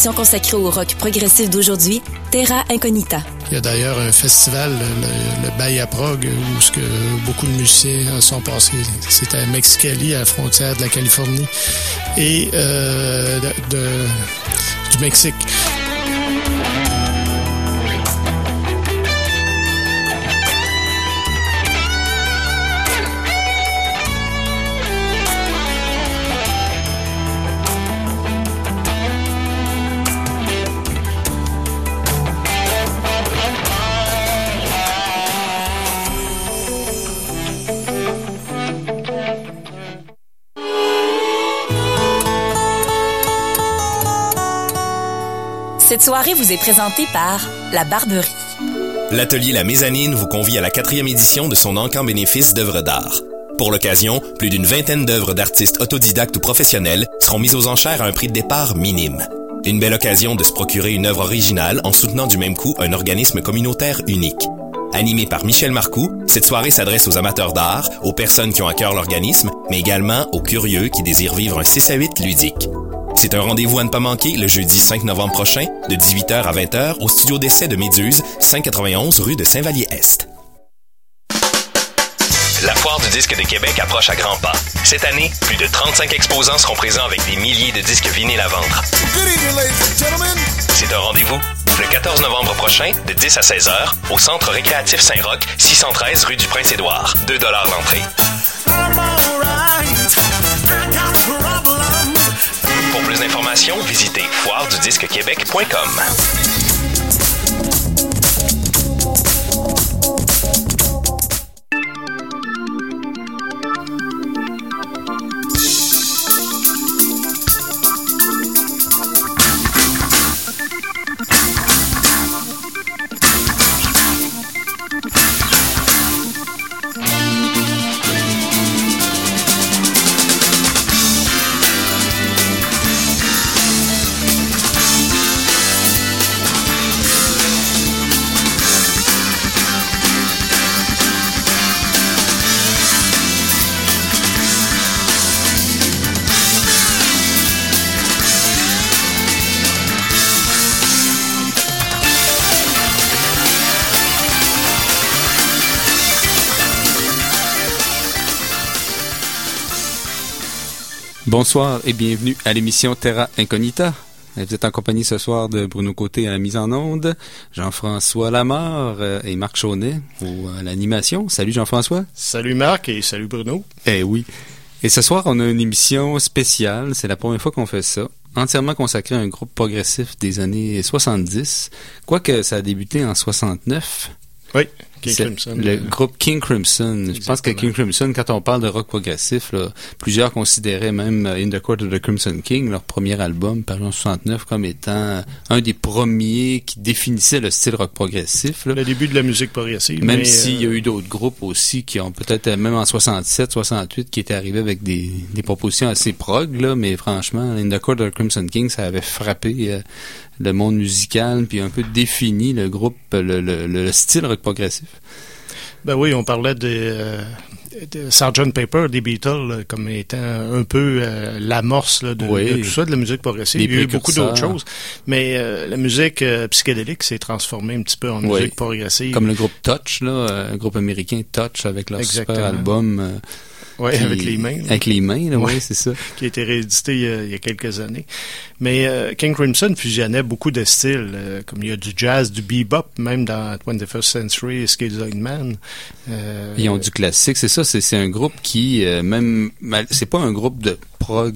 l'émission consacrée au rock progressif d'aujourd'hui, Terra Incognita. Il y a d'ailleurs un festival, le Bahia Prog, où ce que beaucoup de musiciens sont passés. C'était à Mexicali, à la frontière de la Californie et du Mexique. Cette soirée vous est présentée par La Barberie. L'atelier La Mezzanine vous convie à la 4e édition de son encamp bénéfice d'œuvres d'art. Pour l'occasion, plus d'une vingtaine d'œuvres d'artistes autodidactes ou professionnels seront mises aux enchères à un prix de départ minime. Une belle occasion de se procurer une œuvre originale en soutenant du même coup un organisme communautaire unique. Animé par Michel Marcoux, cette soirée s'adresse aux amateurs d'art, aux personnes qui ont à cœur l'organisme, mais également aux curieux qui désirent vivre un 6 à 8 ludique. C'est un rendez-vous à ne pas manquer le jeudi 5 novembre prochain, de 18h à 20h, au studio d'essai de Méduse, 591 rue de Saint-Vallier-Est. La Foire du disque de Québec approche à grands pas. Cette année, plus de 35 exposants seront présents avec des milliers de disques vinyles à vendre. C'est un rendez-vous le 14 novembre prochain, de 10 à 16h, au Centre récréatif Saint-Roch, 613 rue du Prince-Édouard. 2$ l'entrée. Pour plus d'informations, visitez foiredudisquequebec.com. Bonsoir et bienvenue à l'émission Terra Incognita. Vous êtes en compagnie ce soir de Bruno Côté à la mise en onde, Jean-François Lamarre et Marc Chaunet à l'animation. Salut Jean-François. Salut Marc et salut Bruno. Eh oui. Et ce soir, on a une émission spéciale. C'est la première fois qu'on fait ça. Entièrement consacrée à un groupe progressif des années 70. Quoique ça a débuté en 69. Oui, King Crimson. Le groupe King Crimson. Exactement. Je pense que King Crimson, quand on parle de rock progressif, là, plusieurs considéraient même In the Court of the Crimson King, leur premier album, paru en 69, comme étant un des premiers qui définissait le style rock progressif. Là. Le début de la musique progressive. Même s'il y a eu d'autres groupes aussi qui ont peut-être, même en 67, 68, qui étaient arrivés avec des propositions assez prog, là, mais franchement, In the Court of the Crimson King, ça avait frappé le monde musical, puis un peu défini le groupe, le style rock progressif. Ben oui, on parlait de Sgt. Pepper des Beatles là, comme étant un peu l'amorce là, de tout ça, de la musique progressive. Il y a eu beaucoup d'autres choses, mais la musique psychédélique s'est transformée un petit peu en musique progressive. Comme le groupe Touch, là, un groupe américain Touch avec leur super album. Oui, avec les mains. Avec les mains, là, oui, c'est ça. Qui a été réédité il y a quelques années. Mais King Crimson fusionnait beaucoup de styles, comme il y a du jazz, du bebop, même dans 21st Century, Schizoid Man. Ils ont du classique, c'est ça, c'est un groupe qui, c'est pas un groupe de prog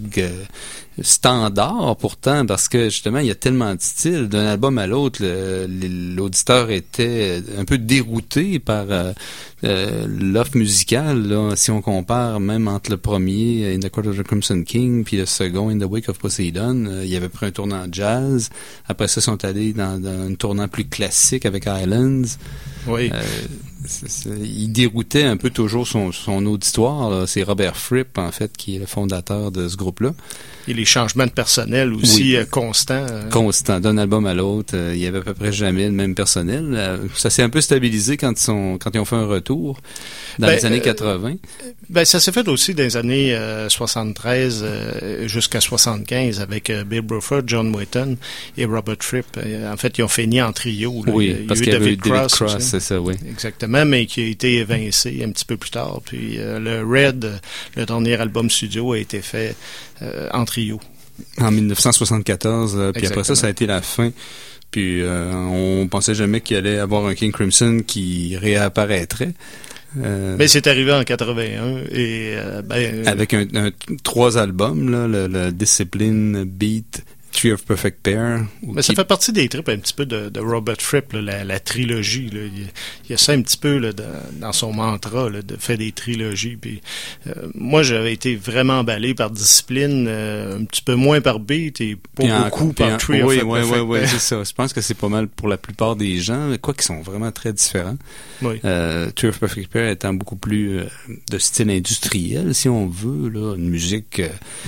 standard pourtant, parce que justement il y a tellement de styles d'un album à l'autre, l'auditeur était un peu dérouté par l'offre musicale là, si on compare même entre le premier In the Court of the Crimson King puis le second In the Wake of Poseidon, il y avait pris un tournant jazz, après ça ils sont allés dans un tournant plus classique avec Islands. Oui. il déroutait un peu toujours son auditoire, là. C'est Robert Fripp, en fait, qui est le fondateur de ce groupe-là. Et les changements de personnel aussi constants. Constants. D'un album à l'autre, il y avait à peu près jamais le même personnel. Ça s'est un peu stabilisé quand ils ont fait un retour dans les années 80. Ça s'est fait aussi dans les années 73 jusqu'à 75 avec Bill Bruford, John Wetton et Robert Fripp. En fait, ils ont fini en trio. Là. Oui, parce qu'il y avait eu David Cross, c'est ça, oui. Exactement, mais qui a été évincé un petit peu plus tard. Puis le Red, le dernier album studio, a été fait en trio. En 1974, puis après ça a été la fin. Puis on pensait jamais qu'il allait avoir un King Crimson qui réapparaîtrait. Mais c'est arrivé en 81 et avec un 3 albums, là, le Discipline, Beat, Tree of Perfect Pair. Mais ça fait partie des trips un petit peu de Robert Fripp, là, la trilogie. Là. Il y a ça un petit peu là, dans son mantra là, de faire des trilogies. Puis, moi, j'avais été vraiment emballé par Discipline, un petit peu moins par Beat et pas beaucoup par Tree of Perfect Pair. Oui, c'est ça. Je pense que c'est pas mal pour la plupart des gens, quoi qu'ils sont vraiment très différents. Oui. Tree of Perfect Pair étant beaucoup plus de style industriel, si on veut, là, une musique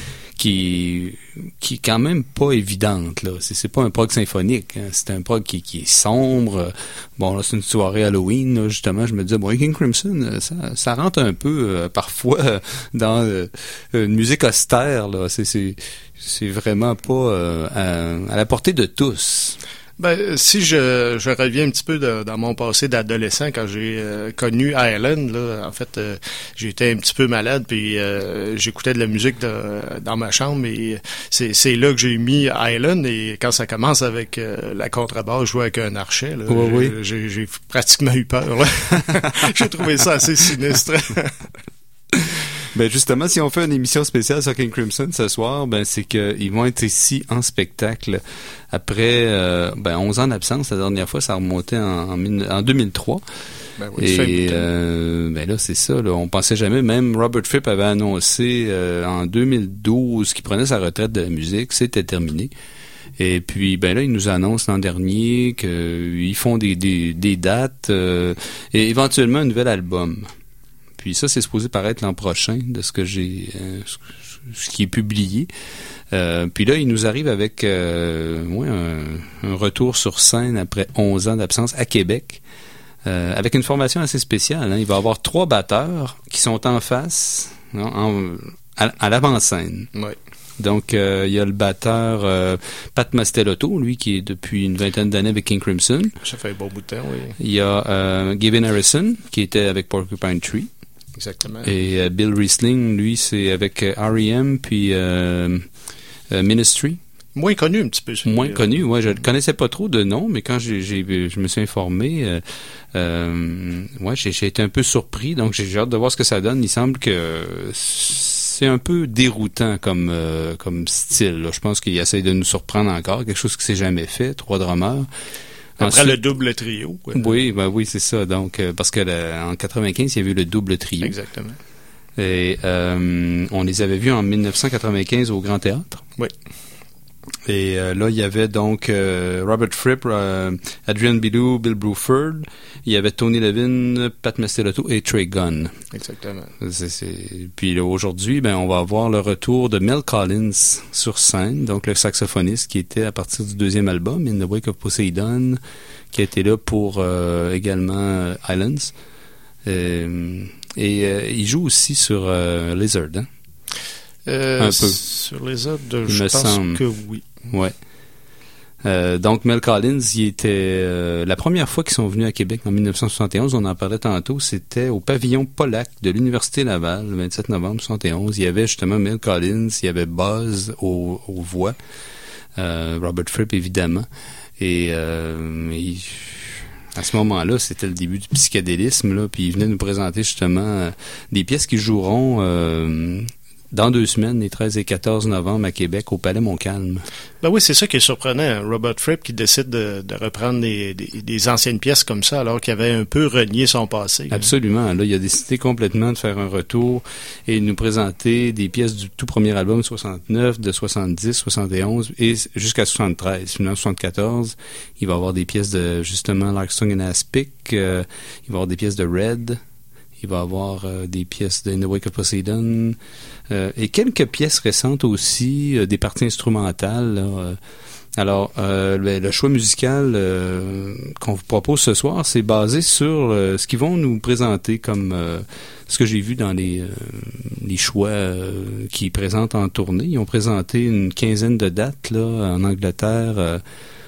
qui est quand même pas évidente, là. C'est pas un prog symphonique, hein. C'est un prog qui est sombre. Bon, là, c'est une soirée Halloween, là, justement. Je me disais, bon, King Crimson, ça rentre un peu, parfois, dans une musique austère, là. C'est vraiment pas à la portée de tous. Si je reviens un petit peu dans mon passé d'adolescent, quand j'ai connu Island, là, en fait, j'étais un petit peu malade, puis j'écoutais de la musique dans ma chambre, et c'est là que j'ai mis Island, et quand ça commence avec la contrebasse, je jouais avec un archet, là, oui. J'ai pratiquement eu peur, là. J'ai trouvé ça assez sinistre. Ben justement, si on fait une émission spéciale sur King Crimson ce soir, c'est qu'ils vont être ici en spectacle après 11 ans d'absence. La dernière fois, ça remontait en 2003. Et là, c'est ça. Là, on pensait jamais. Même Robert Fripp avait annoncé en 2012 qu'il prenait sa retraite de la musique. C'était terminé. Et puis, là, ils nous annoncent l'an dernier qu'ils font des dates et éventuellement un nouvel album. Puis ça, c'est supposé paraître l'an prochain, de ce que j'ai, ce qui est publié. Puis là, il nous arrive avec un retour sur scène après 11 ans d'absence à Québec, avec une formation assez spéciale. Hein. Il va y avoir 3 batteurs qui sont en face, à l'avant-scène. Oui. Donc, il y a le batteur Pat Mastelotto, lui, qui est depuis une vingtaine d'années avec King Crimson. Ça fait un bon bout de temps, oui. Il y a Gavin Harrison, qui était avec Porcupine Tree. Exactement. Et Bill Riesling, lui, c'est avec R.E.M. puis Ministry. Moins connu un petit peu. Moins connu, ouais. Je ne connaissais pas trop de nom, mais quand je me suis informé, j'ai été un peu surpris. Donc, j'ai hâte de voir ce que ça donne. Il semble que c'est un peu déroutant comme style. Là. Je pense qu'il essaie de nous surprendre encore. Quelque chose qui s'est jamais fait. 3 drummers. Après le double trio. Oui, c'est ça. Donc, parce que en 95, il y avait eu le double trio. Exactement. Et on les avait vus en 1995 au Grand Théâtre. Oui. Et là, il y avait donc Robert Fripp, Adrian Belew, Bill Bruford. Il y avait Tony Levin, Pat Mastelotto et Trey Gunn. Exactement. Puis là, aujourd'hui, on va avoir le retour de Mel Collins sur scène, donc le saxophoniste qui était à partir du 2e album, In the Wake of Poseidon, qui a été là pour également Islands. Et il joue aussi sur Lizard, hein? Un peu. Sur les autres, je pense que oui. Ouais. Donc, Mel Collins, il était la première fois qu'ils sont venus à Québec en 1971, on en parlait tantôt, c'était au pavillon Pollack de l'Université Laval, le 27 novembre 1971. Il y avait justement Mel Collins, il y avait Buzz aux voix, Robert Fripp évidemment, et à ce moment-là, c'était le début du psychédélisme, là, puis il venait nous présenter justement des pièces qui joueront dans 2 semaines, les 13 et 14 novembre à Québec, au Palais Montcalm. Ben oui, c'est ça qui est surprenant. Robert Fripp qui décide de reprendre des anciennes pièces comme ça alors qu'il avait un peu renié son passé. Absolument. Là, il a décidé complètement de faire un retour et de nous présenter des pièces du tout premier album 69, de 70, 71 et jusqu'à 73. Finalement, 74, il va y avoir des pièces de, justement, Larkstone and Aspic, il va y avoir des pièces de Red, il va y avoir des pièces de In the Wake of Poseidon, et quelques pièces récentes aussi, des parties instrumentales, là, alors, le choix musical qu'on vous propose ce soir, c'est basé sur ce qu'ils vont nous présenter comme ce que j'ai vu dans les choix qu'ils présentent en tournée. Ils ont présenté une quinzaine de dates là en Angleterre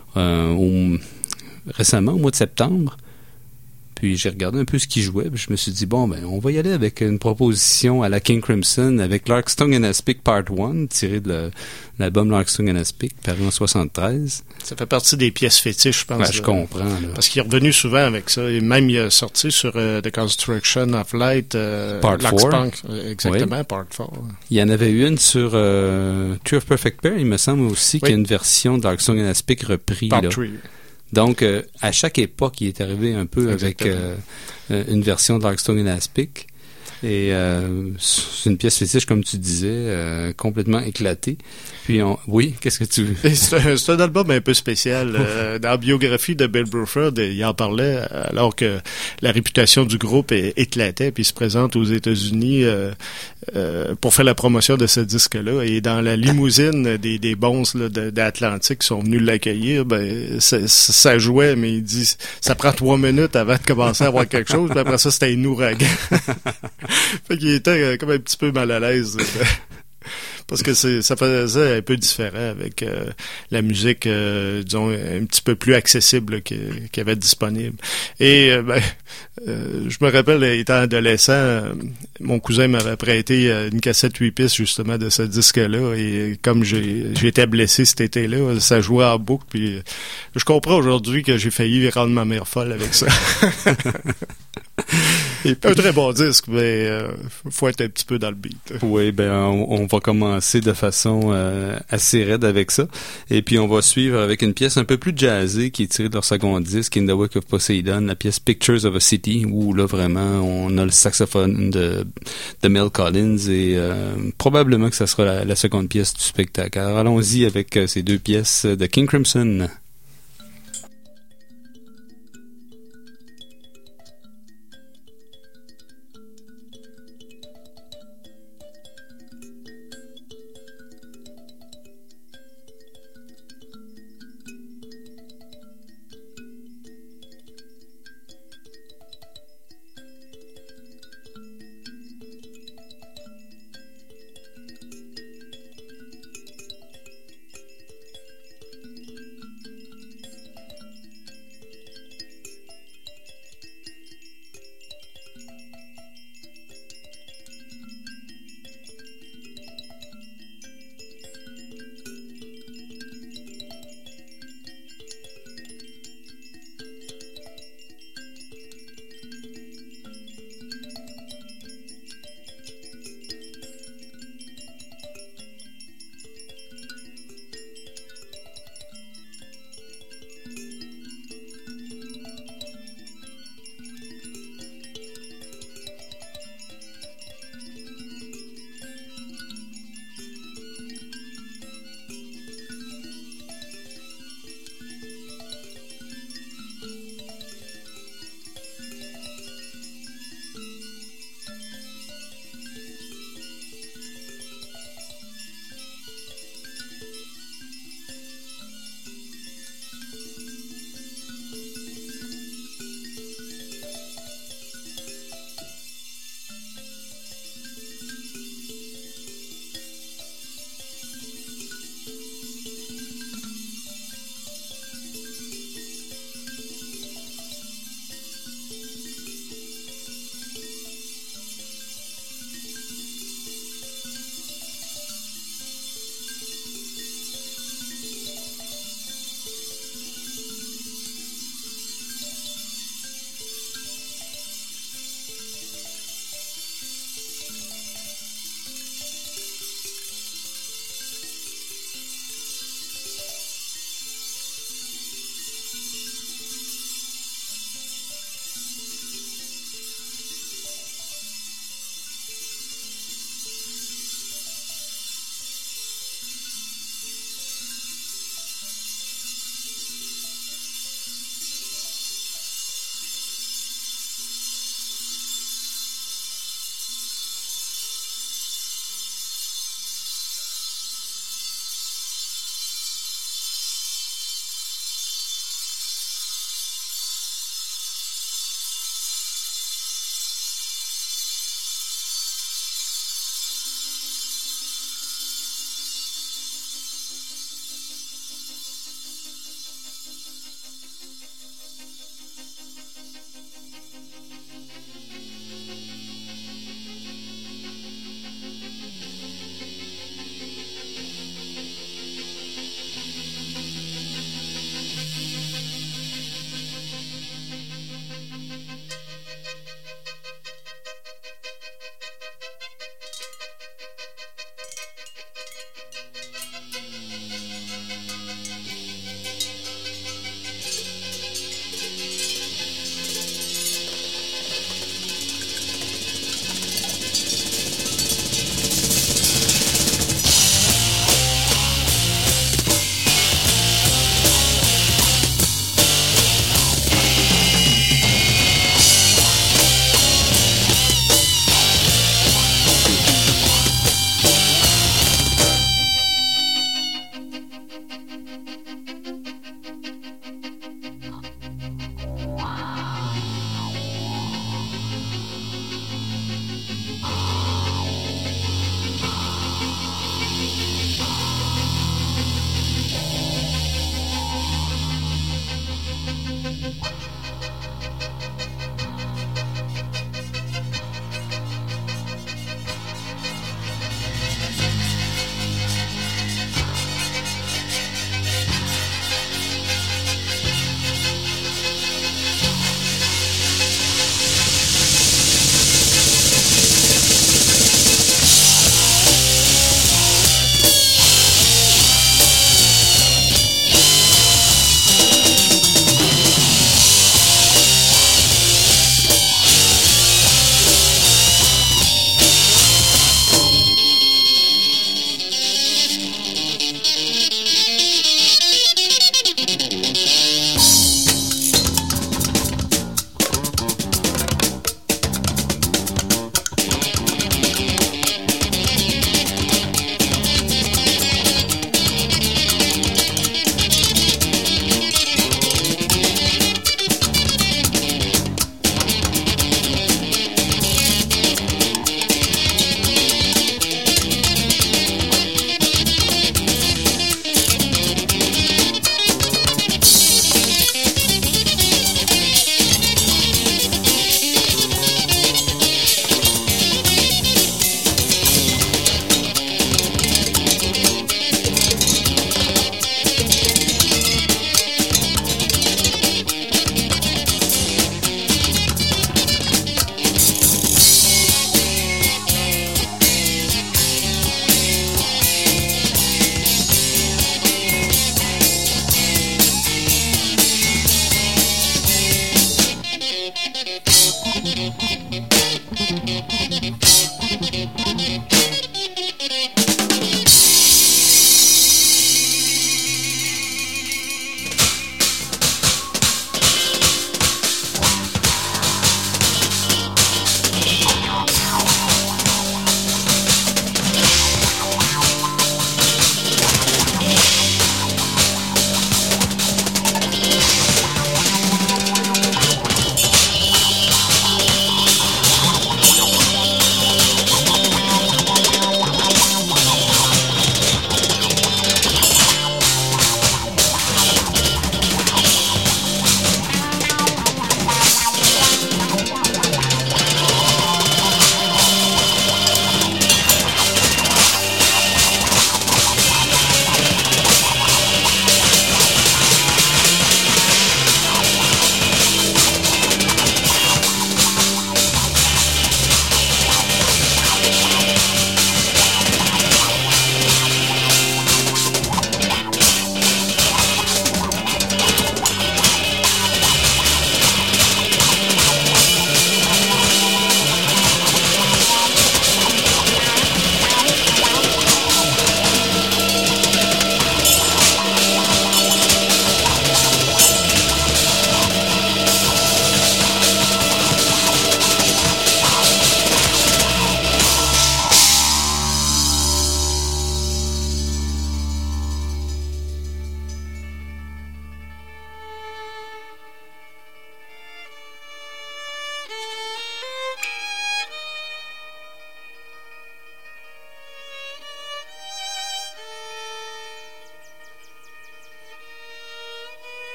récemment, au mois de septembre. Puis j'ai regardé un peu ce qu'ils jouaient, puis je me suis dit, bon, ben, on va y aller avec une proposition à la King Crimson avec Larkstone and Aspic Part 1, tiré de l'album Larkstone and Aspic, paru en 73. Ça fait partie des pièces fétiches, je pense. Ben, je comprends. Là. Parce qu'il est revenu souvent avec ça. Et même, il a sorti sur The Construction of Light, Part 4. Exactement, oui. Part 4. Il y en avait une sur Tree of Perfect Pair, il me semble aussi, qu'il y a une version de Larkstone and Aspic repris. Part là. 3. Donc, à chaque époque, il est arrivé un peu avec une version de Larkstone and Aspic. Et c'est une pièce fétiche, comme tu disais, complètement éclatée. Puis, oui, qu'est-ce que tu veux? C'est un album un peu spécial. Dans la biographie de Bill Bruford, il en parlait alors que la réputation du groupe éclatait, puis il se présente aux États-Unis pour faire la promotion de ce disque-là. Et dans la limousine des bons d'Atlantique qui sont venus l'accueillir, ben ça jouait, mais il dit ça prend 3 minutes avant de commencer à voir quelque chose, puis après ça, c'était un ouragan. Fait qu'il était comme un petit peu mal à l'aise. Parce que ça faisait un peu différent avec la musique, disons, un petit peu plus accessible qu'il y avait disponible. Et je me rappelle, étant adolescent, mon cousin m'avait prêté une cassette 8 pistes justement de ce disque-là. Et comme j'ai été blessé cet été-là, ça jouait en boucle. Puis je comprends aujourd'hui que j'ai failli rendre ma mère folle avec ça. Un très bon disque, mais faut être un petit peu dans le beat. Oui, ben on va commencer de façon assez raide avec ça. Et puis on va suivre avec une pièce un peu plus jazzée qui est tirée de leur second disque, In the Wake of Poseidon, la pièce Pictures of a City, où là vraiment on a le saxophone de Mel Collins et probablement que ça sera la seconde pièce du spectacle. Alors allons-y avec ces 2 pièces de King Crimson.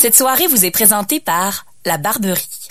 Cette soirée vous est présentée par La Barberie.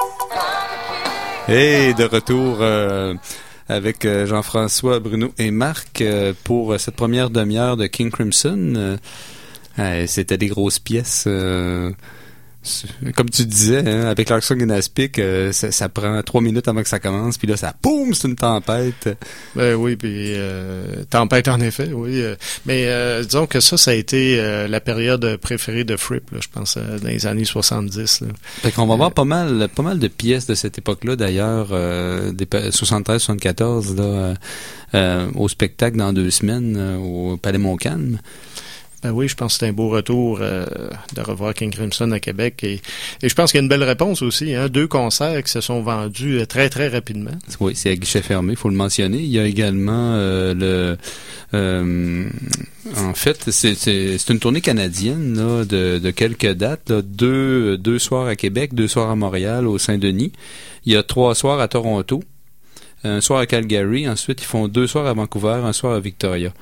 Et de retour avec Jean-François, Bruno et Marc pour cette première demi-heure de King Crimson. C'était des grosses pièces. Comme tu disais, hein, avec Clarkson et Aspic, ça prend 3 minutes avant que ça commence, puis là, ça boum, c'est une tempête. Ben oui, puis tempête en effet, oui. Mais disons que ça a été la période préférée de Fripp, là, je pense, dans les années 70. Là. Fait qu'on va voir pas mal de pièces de cette époque-là, d'ailleurs, des 73-74, là, au spectacle dans 2 semaines, au Palais Montcalm. Ben oui, je pense que c'est un beau retour de revoir King Crimson à Québec. Et je pense qu'il y a une belle réponse aussi. Hein? 2 concerts qui se sont vendus très, très rapidement. Oui, c'est à guichet fermé, il faut le mentionner. Il y a également en fait, c'est une tournée canadienne là, de quelques dates. Là. 2 soirs à Québec, 2 soirs à Montréal, au Saint-Denis. Il y a 3 soirs à Toronto, un soir à Calgary. Ensuite, ils font 2 soirs à Vancouver, un soir à Victoria.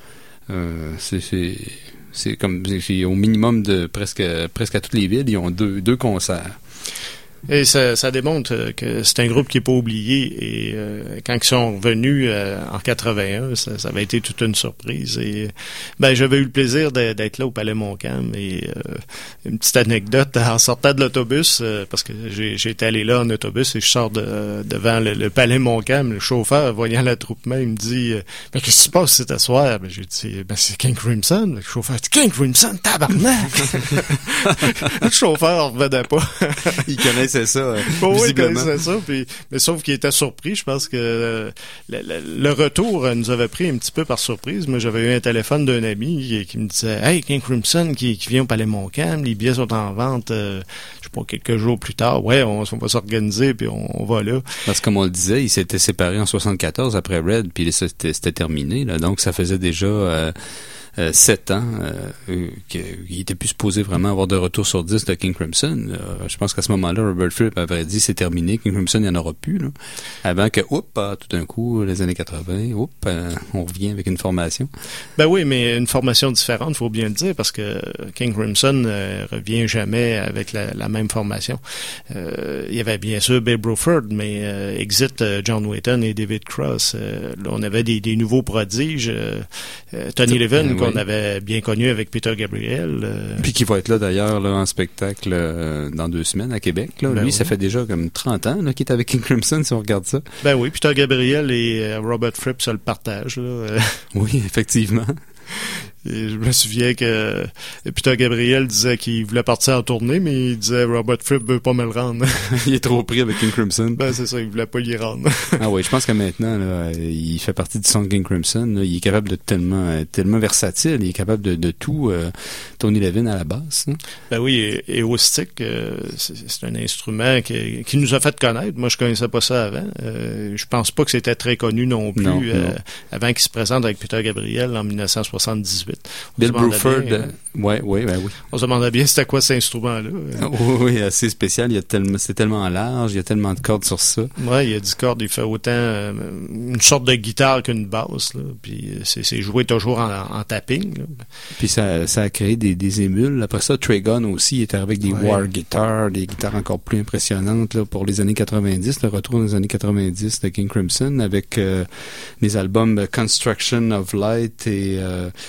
C'est comme au minimum de presque à toutes les villes, ils ont 2 concerts. Et ça démontre que c'est un groupe qui n'est pas oublié. Et quand ils sont revenus en 81, ça avait été toute une surprise. Et j'avais eu le plaisir d'être là au Palais Montcalm. Et une petite anecdote, en sortant de l'autobus, parce que j'étais allé là en autobus et je sors devant le Palais Montcalm, le chauffeur, voyant l'attroupement, il me dit « Mais qu'est-ce qui se passe cet soir? » J'ai dit « C'est King Crimson. » Le chauffeur dit « King Crimson, tabarnak! » Le chauffeur ne revenait pas. Il connaissait ça, visiblement. Oui, c'est ça. Mais sauf qu'il était surpris. Je pense que le retour nous avait pris un petit peu par surprise. Moi, j'avais eu un téléphone d'un ami qui me disait « Hey, King Crimson qui vient au Palais Montcalm, les billets sont en vente, je sais pas, quelques jours plus tard. Ouais, on va s'organiser, puis on va là. » Parce que, comme on le disait, ils s'étaient séparés en 74 après Red, puis c'était terminé. Là. Donc, ça faisait déjà 7 ans qu'il était plus supposé vraiment avoir de retour sur 10 de King Crimson. Je pense qu'à ce moment-là, Robert Fripp avait dit c'est terminé, King Crimson, il n'y en aura plus. Là. Avant que, tout d'un coup, les années 80, on revient avec une formation. Ben oui, mais une formation différente, il faut bien le dire, parce que King Crimson revient jamais avec la même formation. Il y avait bien sûr Babe Bruford, mais exit John Wetton et David Cross. Là, on avait des nouveaux prodiges. Tony Levin, qu'on avait bien connu avec Peter Gabriel. Puis qui va être là d'ailleurs là, en spectacle dans 2 semaines à Québec. Là. Lui, ça fait déjà comme 30 ans qu'il est avec King Crimson, si on regarde ça. Ben oui, Peter Gabriel et Robert Fripp se le partagent. Là. Oui, effectivement. Et je me souviens que Peter Gabriel disait qu'il voulait partir en tournée, mais il disait Robert Fripp veut pas me le rendre. Il est trop pris avec King Crimson. Ben c'est ça, il voulait pas y rendre. Ah oui, je pense que maintenant là, il fait partie du son de King Crimson. Là, il est capable de tellement versatile, il est capable de tout. Tony Levin à la basse. Hein? Ben oui, et au stick, c'est un instrument qui nous a fait connaître. Moi, je connaissais pas ça avant. Je pense pas que c'était très connu non plus non. Avant qu'il se présente avec Peter Gabriel en 1978. Bill Bruford, oui. On se demandait bien c'était quoi cet instrument-là. Oui, assez spécial. C'est tellement large, il y a tellement de cordes sur ça. Oui, il y a 10 cordes, il fait autant une sorte de guitare qu'une basse. Là. Puis c'est joué toujours en tapping. Là. Puis ça a créé des émules. Après ça, Trigon aussi il était avec des war guitars, des guitares encore plus impressionnantes là, pour les années 90, le retour des années 90 de King Crimson avec les albums Construction of Light et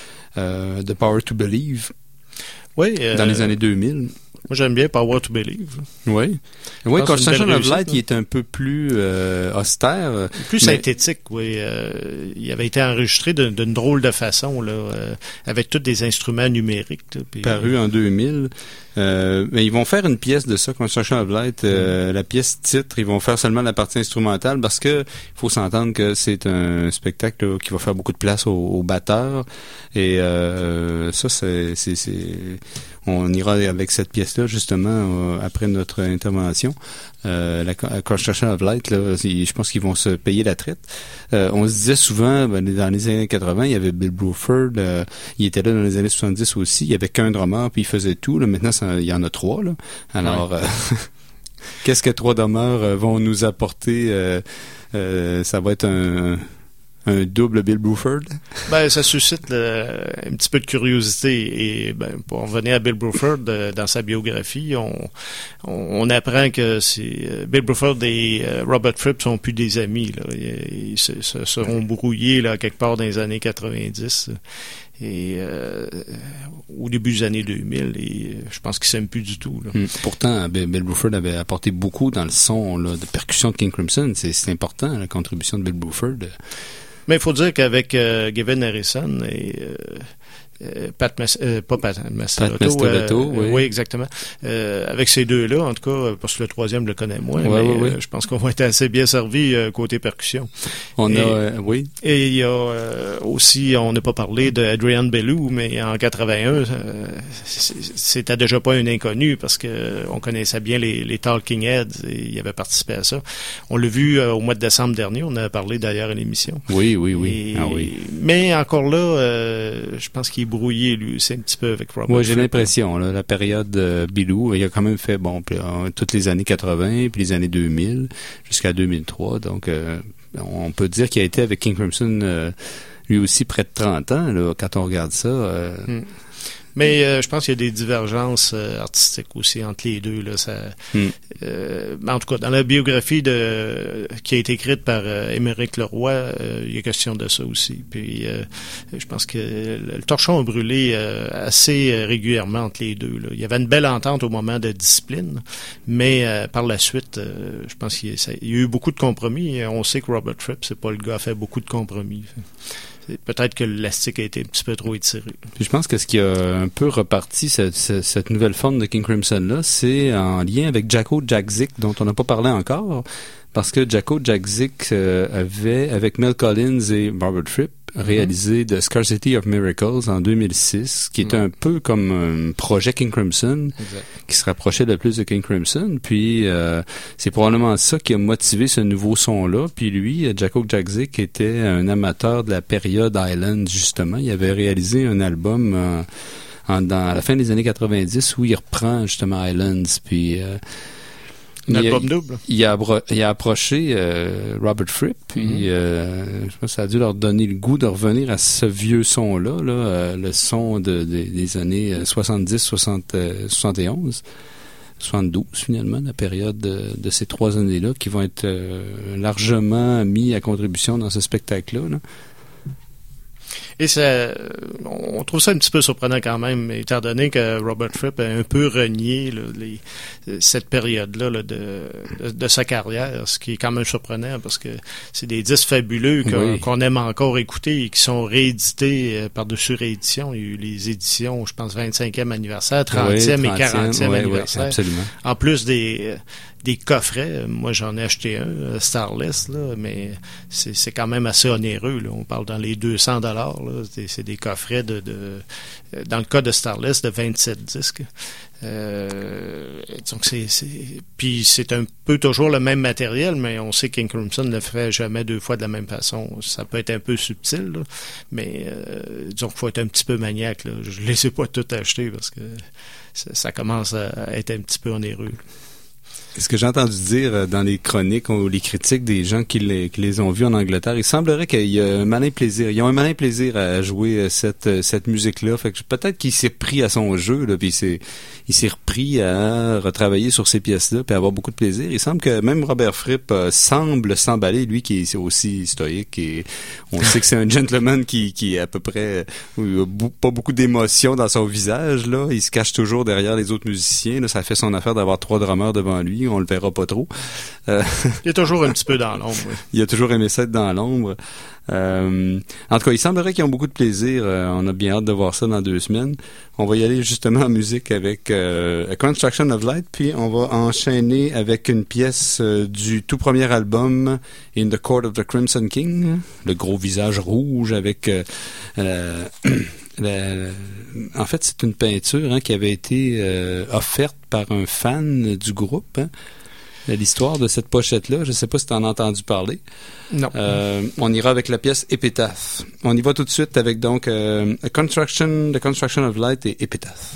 The Power to Believe. Oui. Dans les années 2000. Moi, j'aime bien Power to Believe. Oui. Oui, Construction of Light, il est un peu plus austère. Plus synthétique, oui. Il avait été enregistré d'une drôle de façon, là, avec tous des instruments numériques. Là, puis, paru en 2000. Mais ils vont faire une pièce de ça, Construction of Light, la pièce titre, ils vont faire seulement la partie instrumentale parce que il faut s'entendre que c'est un spectacle là, qui va faire beaucoup de place aux batteurs et ça c'est on ira avec cette pièce-là justement après notre intervention. La Construction of Light, là, je pense qu'ils vont se payer la traite. On se disait souvent, dans les années 80, il y avait Bill Bruford, il était là dans les années 70 aussi, il y avait qu'un drummer, puis il faisait tout. Là. Maintenant, il y en a 3. Là. Alors, qu'est-ce que 3 drummers vont nous apporter? Ça va être un double Bill Bruford? Ben, ça suscite un petit peu de curiosité. Et pour revenir à Bill Bruford, dans sa biographie, on apprend que Bill Bruford et Robert Fripp sont plus des amis. Là. Ils se seront brouillés là, quelque part dans les années 90 et au début des années 2000. Et je pense qu'ils s'aiment plus du tout. Là. Pourtant, Bill Bruford avait apporté beaucoup dans le son là, de percussion de King Crimson. C'est important, la contribution de Bill Bruford. Mais il faut dire qu'avec Gavin Harrison et Pat Mastelotto, oui, exactement. Avec ces deux-là, en tout cas, parce que le troisième, je le connais moins, mais je pense qu'on va être assez bien servi côté percussion. Et il y a aussi, on n'a pas parlé d'Adrian Belew, mais en 81, c'était déjà pas un inconnu parce que on connaissait bien les Talking Heads et il avait participé à ça. On l'a vu au mois de décembre dernier, on a parlé d'ailleurs à l'émission. Oui. Mais encore là, je pense qu'il est brouillé, lui, c'est un petit peu avec Robert. Oui, j'ai l'impression, là, la période Belew, il a quand même fait, toutes les années 80, puis les années 2000, jusqu'à 2003, donc on peut dire qu'il a été avec King Crimson, lui aussi, près de 30 ans, là, quand on regarde ça. Mais je pense qu'il y a des divergences artistiques aussi entre les deux. Là, en tout cas, dans la biographie qui a été écrite par Émeric Leroy, il y a question de ça aussi. Puis je pense que le torchon a brûlé assez régulièrement entre les deux. Là. Il y avait une belle entente au moment de discipline, mais par la suite, je pense qu'il y a eu beaucoup de compromis. On sait que Robert Fripp, c'est pas le gars, a fait beaucoup de compromis. Peut-être que l'élastique a été un petit peu trop étiré. Puis je pense que ce qui a un peu reparti cette nouvelle forme de King Crimson-là, c'est en lien avec Jacko Jackzik, dont on n'a pas parlé encore, parce que Jacko Jackzik avait, avec Mel Collins et Robert Fripp, réalisé The Scarcity of Miracles en 2006, qui était un peu comme un projet King Crimson, qui se rapprochait le plus de King Crimson. Puis c'est probablement ça qui a motivé ce nouveau son-là. Puis lui, Jacko Jackzik, était un amateur de la période Island, justement. Il avait réalisé un album à la fin des années 90 où il reprend justement Islands. Puis un album double. Il a approché Robert Fripp, puis je pense que ça a dû leur donner le goût de revenir à ce vieux son-là, le son des années 70, 71, 72 finalement, la période de ces 3 années-là, qui vont être largement mis à contribution dans ce spectacle-là. Là. Et on trouve ça un petit peu surprenant quand même, étant donné que Robert Fripp a un peu renié là, cette période-là là, de sa carrière, ce qui est quand même surprenant parce que c'est des disques fabuleux qu'on aime encore écouter et qui sont réédités par-dessus réédition. Il y a eu les éditions, je pense, 25e anniversaire, 30e et 40e anniversaire. Absolument. En plus des coffrets. Moi, j'en ai acheté un, Starless, là, mais c'est quand même assez onéreux. Là. On parle dans les $200. Là. C'est des coffrets dans le cas de Starless, de 27 disques. Donc puis c'est un peu toujours le même matériel, mais on sait que King Crimson ne le ferait jamais 2 fois de la même façon. Ça peut être un peu subtil, là, mais disons qu'il faut être un petit peu maniaque. Là. Je ne les ai pas toutes achetées parce que ça commence à être un petit peu onéreux. Là. Ce que j'ai entendu dire dans les chroniques ou les critiques des gens qui les ont vus en Angleterre, il semblerait qu'il y a un malin plaisir. Ils ont un malin plaisir à jouer cette musique-là. Fait que peut-être qu'il s'est repris à son jeu, là, puis il s'est repris à retravailler sur ces pièces-là, puis à avoir beaucoup de plaisir. Il semble que même Robert Fripp semble s'emballer, lui qui est aussi stoïque, et on sait que c'est un gentleman qui est à peu près pas beaucoup d'émotion dans son visage, là. Il se cache toujours derrière les autres musiciens. Là, ça fait son affaire d'avoir 3 drummers devant lui. On le verra pas trop. Il est toujours un petit peu dans l'ombre. Oui. Il a toujours aimé ça être dans l'ombre. En tout cas, il semblerait qu'ils ont beaucoup de plaisir. On a bien hâte de voir ça dans 2 semaines. On va y aller justement en musique avec A Construction of Light, puis on va enchaîner avec une pièce du tout premier album In the Court of the Crimson King, le gros visage rouge avec en fait, c'est une peinture qui avait été offerte par un fan du groupe. L'histoire de cette pochette-là, je ne sais pas si tu en as entendu parler. Non. On ira avec la pièce Epitaph. On y va tout de suite avec donc The Construction of Light et Epitaph.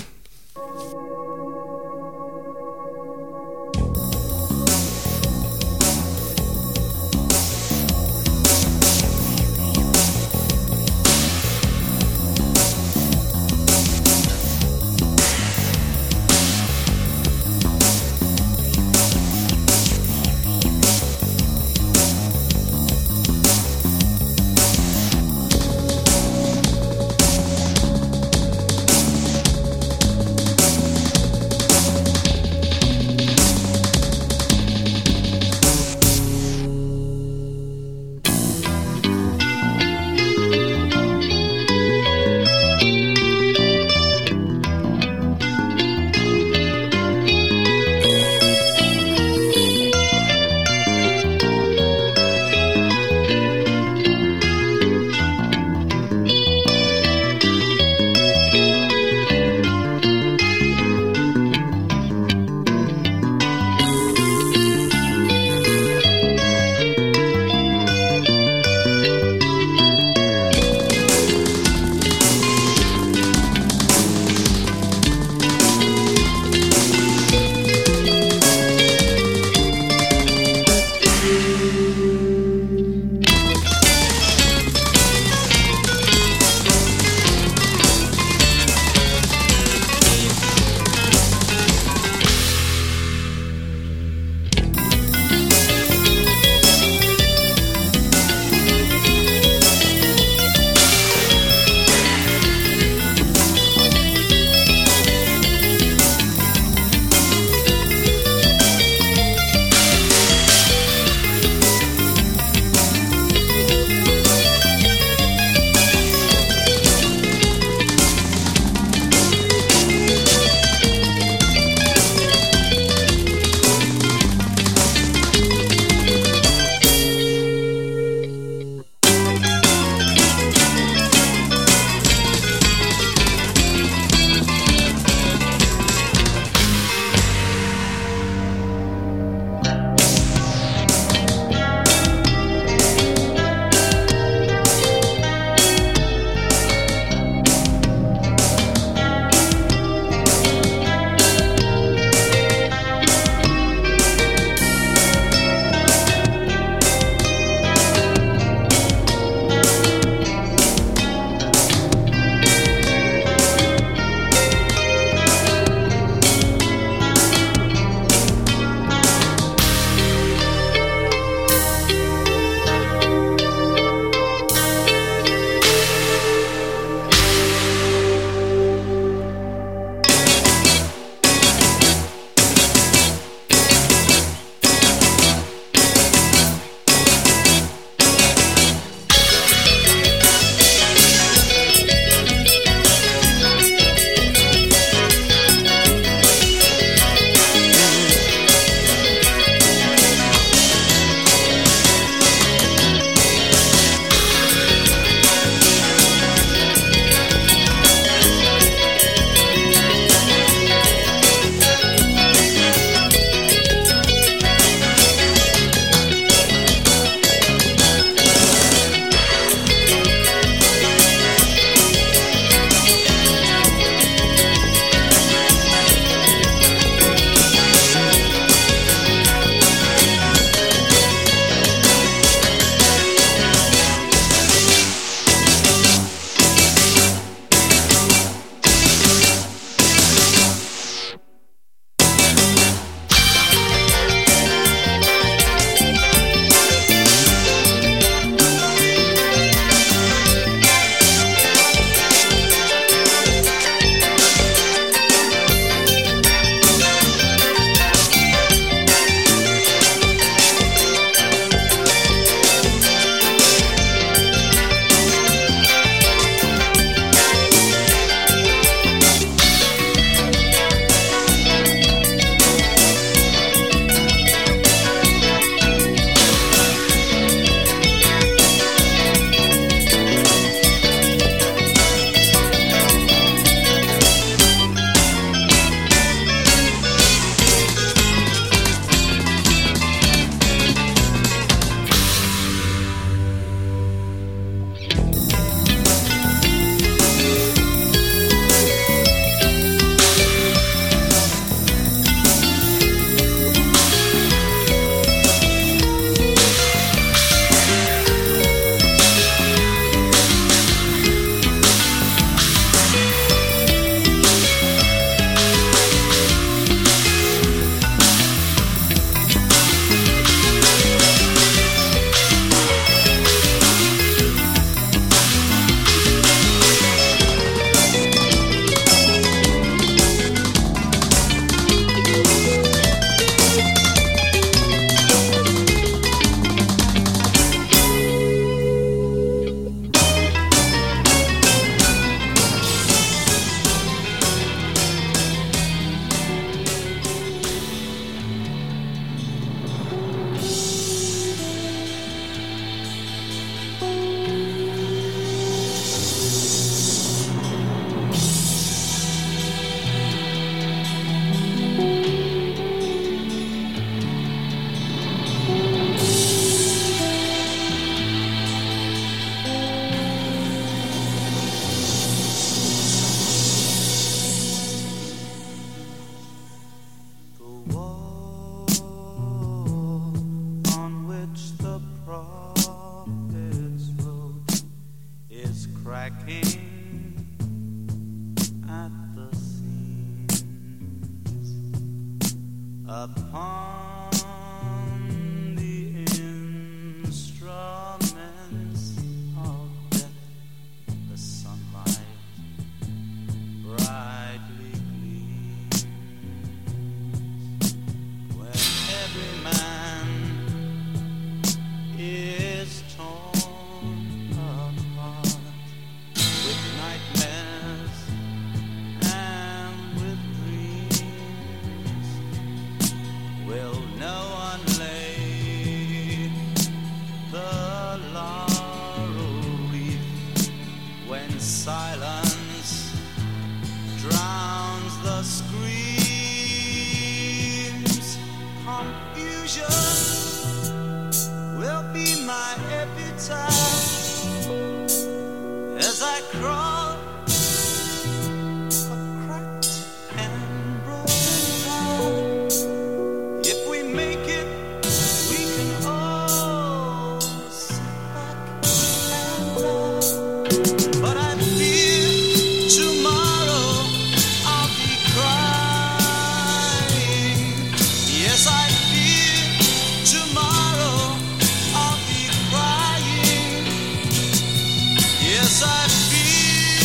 Yes, I feel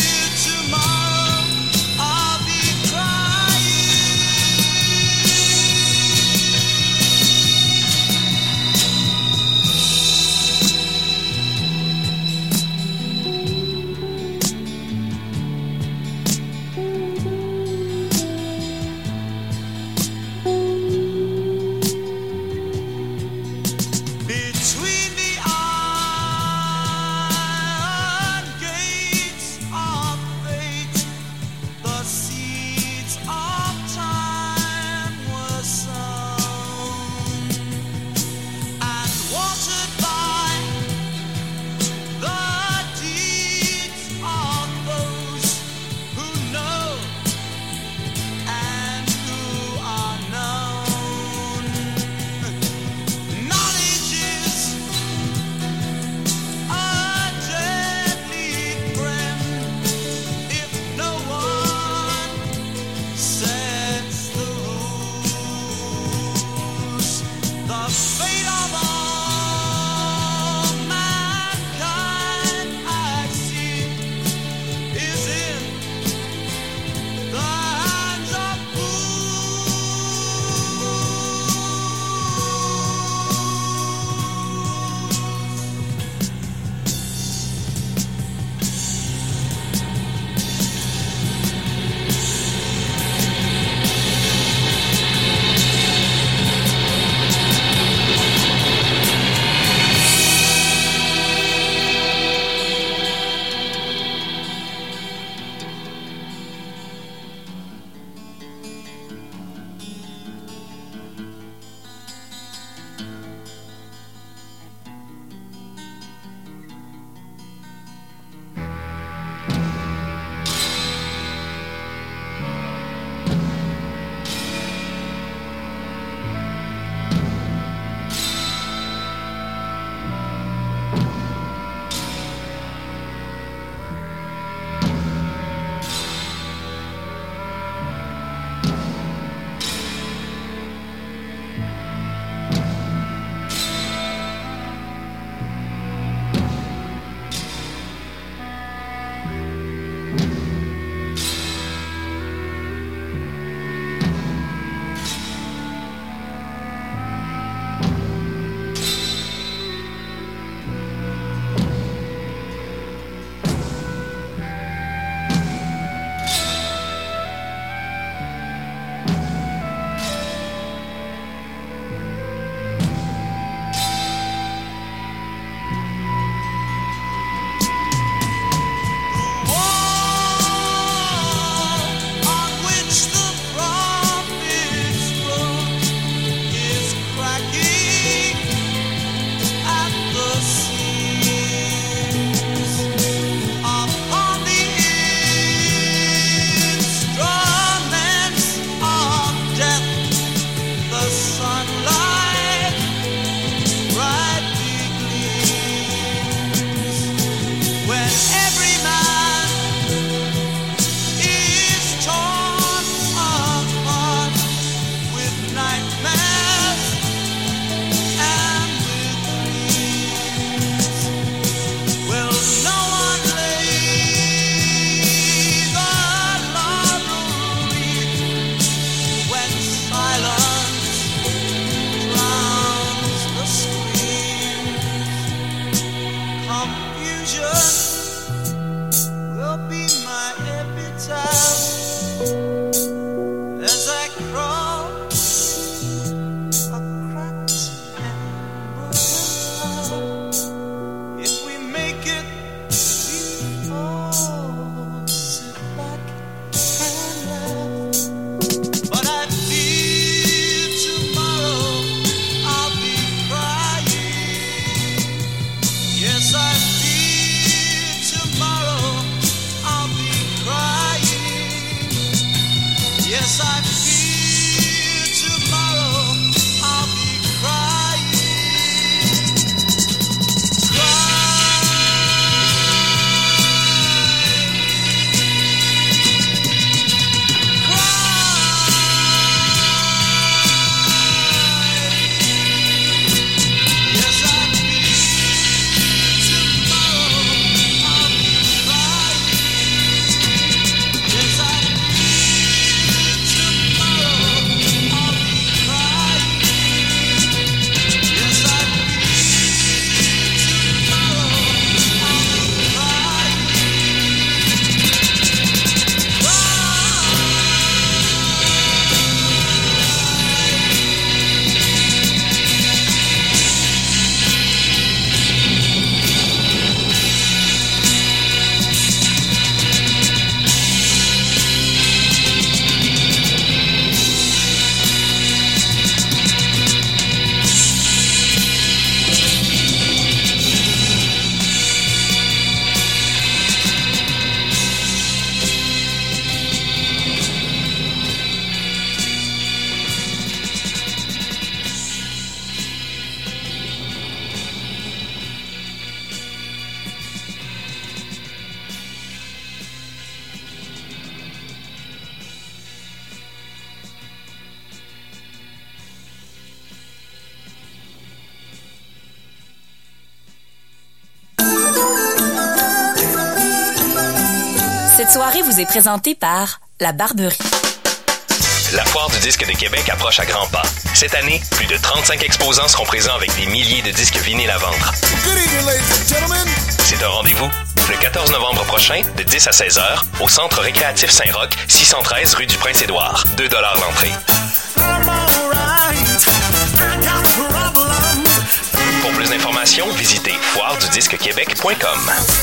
Cette soirée vous est présentée par La Barberie. La Foire du disque de Québec approche à grands pas. Cette année, plus de 35 exposants seront présents avec des milliers de disques vinyles à vendre. Good evening, ladies and gentlemen. C'est un rendez-vous le 14 novembre prochain, de 10 à 16 heures, au Centre récréatif Saint-Roch, 613 rue du Prince-Édouard. 2 $ l'entrée. Pour plus d'informations, visitez foiredudisquequebec.com.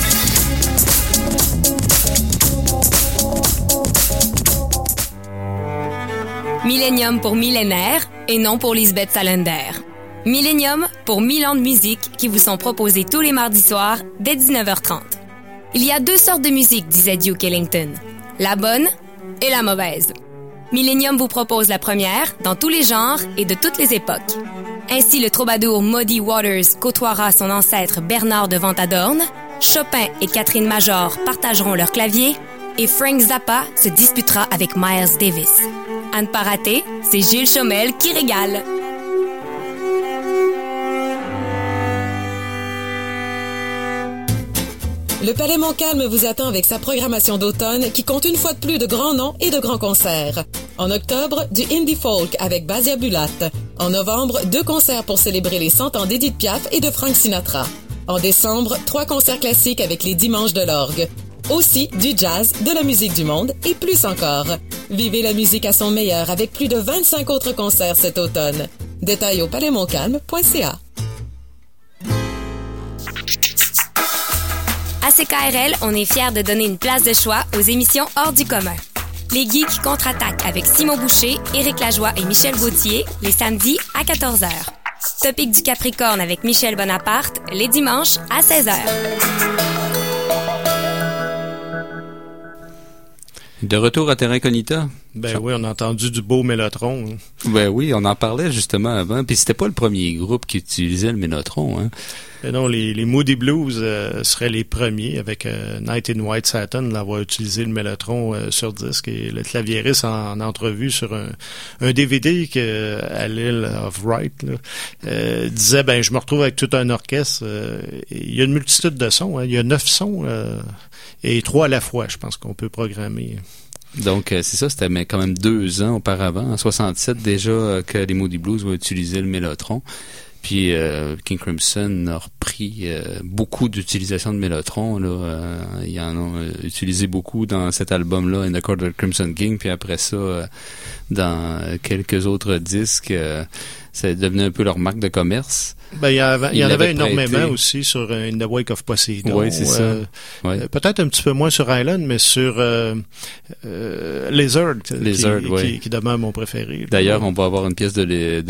Millennium pour millénaire et non pour Lisbeth Salander. Millennium pour 1000 ans de musique qui vous sont proposés tous les mardis soirs dès 19h30. Il y a 2 sortes de musique, disait Duke Ellington. La bonne et la mauvaise. Millennium vous propose la première dans tous les genres et de toutes les époques. Ainsi, le troubadour Muddy Waters côtoiera son ancêtre Bernard de Ventadorn, Chopin et Catherine Major partageront leur clavier et Frank Zappa se disputera avec Miles Davis. À ne pas rater, c'est Jules Chaumel qui régale. Le Palais Montcalm vous attend avec sa programmation d'automne qui compte une fois de plus de grands noms et de grands concerts. En octobre, du indie folk avec Basia Bulat. En novembre, 2 concerts pour célébrer les 100 ans d'Edith Piaf et de Frank Sinatra. En décembre, 3 concerts classiques avec les Dimanches de l'Orgue. Aussi, du jazz, de la musique du monde et plus encore. Vivez la musique à son meilleur avec plus de 25 autres concerts cet automne. Détails au palaismontcalm.ca. À CKRL, on est fiers de donner une place de choix aux émissions hors du commun. Les Geeks contre-attaquent avec Simon Boucher, Éric Lajoie et Michel Gauthier, les samedis à 14h. Topic du Capricorne avec Michel Bonaparte, les dimanches à 16h. De retour à Terra Incognita. Ben oui, on a entendu du beau Mélotron. Ben oui, on en parlait justement avant. Puis c'était pas le premier groupe qui utilisait le Mélotron, hein. Et non, les Moody Blues seraient les premiers avec Night in White Satin d'avoir utilisé le Mélotron sur disque. Et le claviériste en entrevue sur un DVD que Halil of Wright disait, ben je me retrouve avec tout un orchestre. Il y a une multitude de sons. Hein. Il y a 9 sons et 3 à la fois, je pense qu'on peut programmer. Donc, c'est ça, c'était quand même 2 ans auparavant, en 67 déjà, que les Moody Blues ont utilisé le Mélotron. Puis King Crimson a repris beaucoup d'utilisation de Mélotron. Là, ils en ont utilisé beaucoup dans cet album-là, In the Court of the Crimson King. Puis après ça, dans quelques autres disques, c'est devenu un peu leur marque de commerce. Ben, il y en avait énormément aussi sur In the Wake of Poseidon. Oui, c'est ça. Ouais. Peut-être un petit peu moins sur Island, mais sur Lizard, qui demeure mon préféré. D'ailleurs, on va avoir une pièce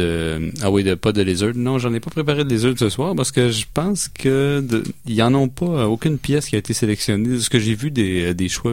pas de Lizard. Non, j'en ai pas préparé de Lizard ce soir parce que je pense que ils en ont pas aucune pièce qui a été sélectionnée. De ce que j'ai vu des choix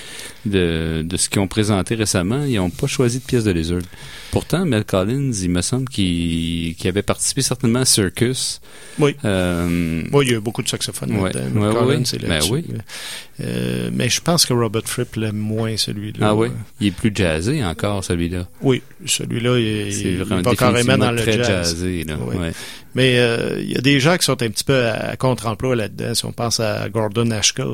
de ce qu'ils ont présenté récemment, ils ont pas choisi de pièce de Lizard. Pourtant, Mel Collins, il me semble qu'il avait participé certainement à Circus. Oui. Oui, il y a beaucoup de saxophones là-dedans. Mel Collins, c'est là-dessus. Oui. Mais je pense que Robert Fripp l'aime moins, celui-là. Ah oui? Il est plus jazzé encore, celui-là. Oui, celui-là, il va carrément dans le très jazz. Jazzé, là. Oui. Ouais. Mais il y a des gens qui sont un petit peu à contre-emploi là-dedans. Si on pense à Gordon Ashkell,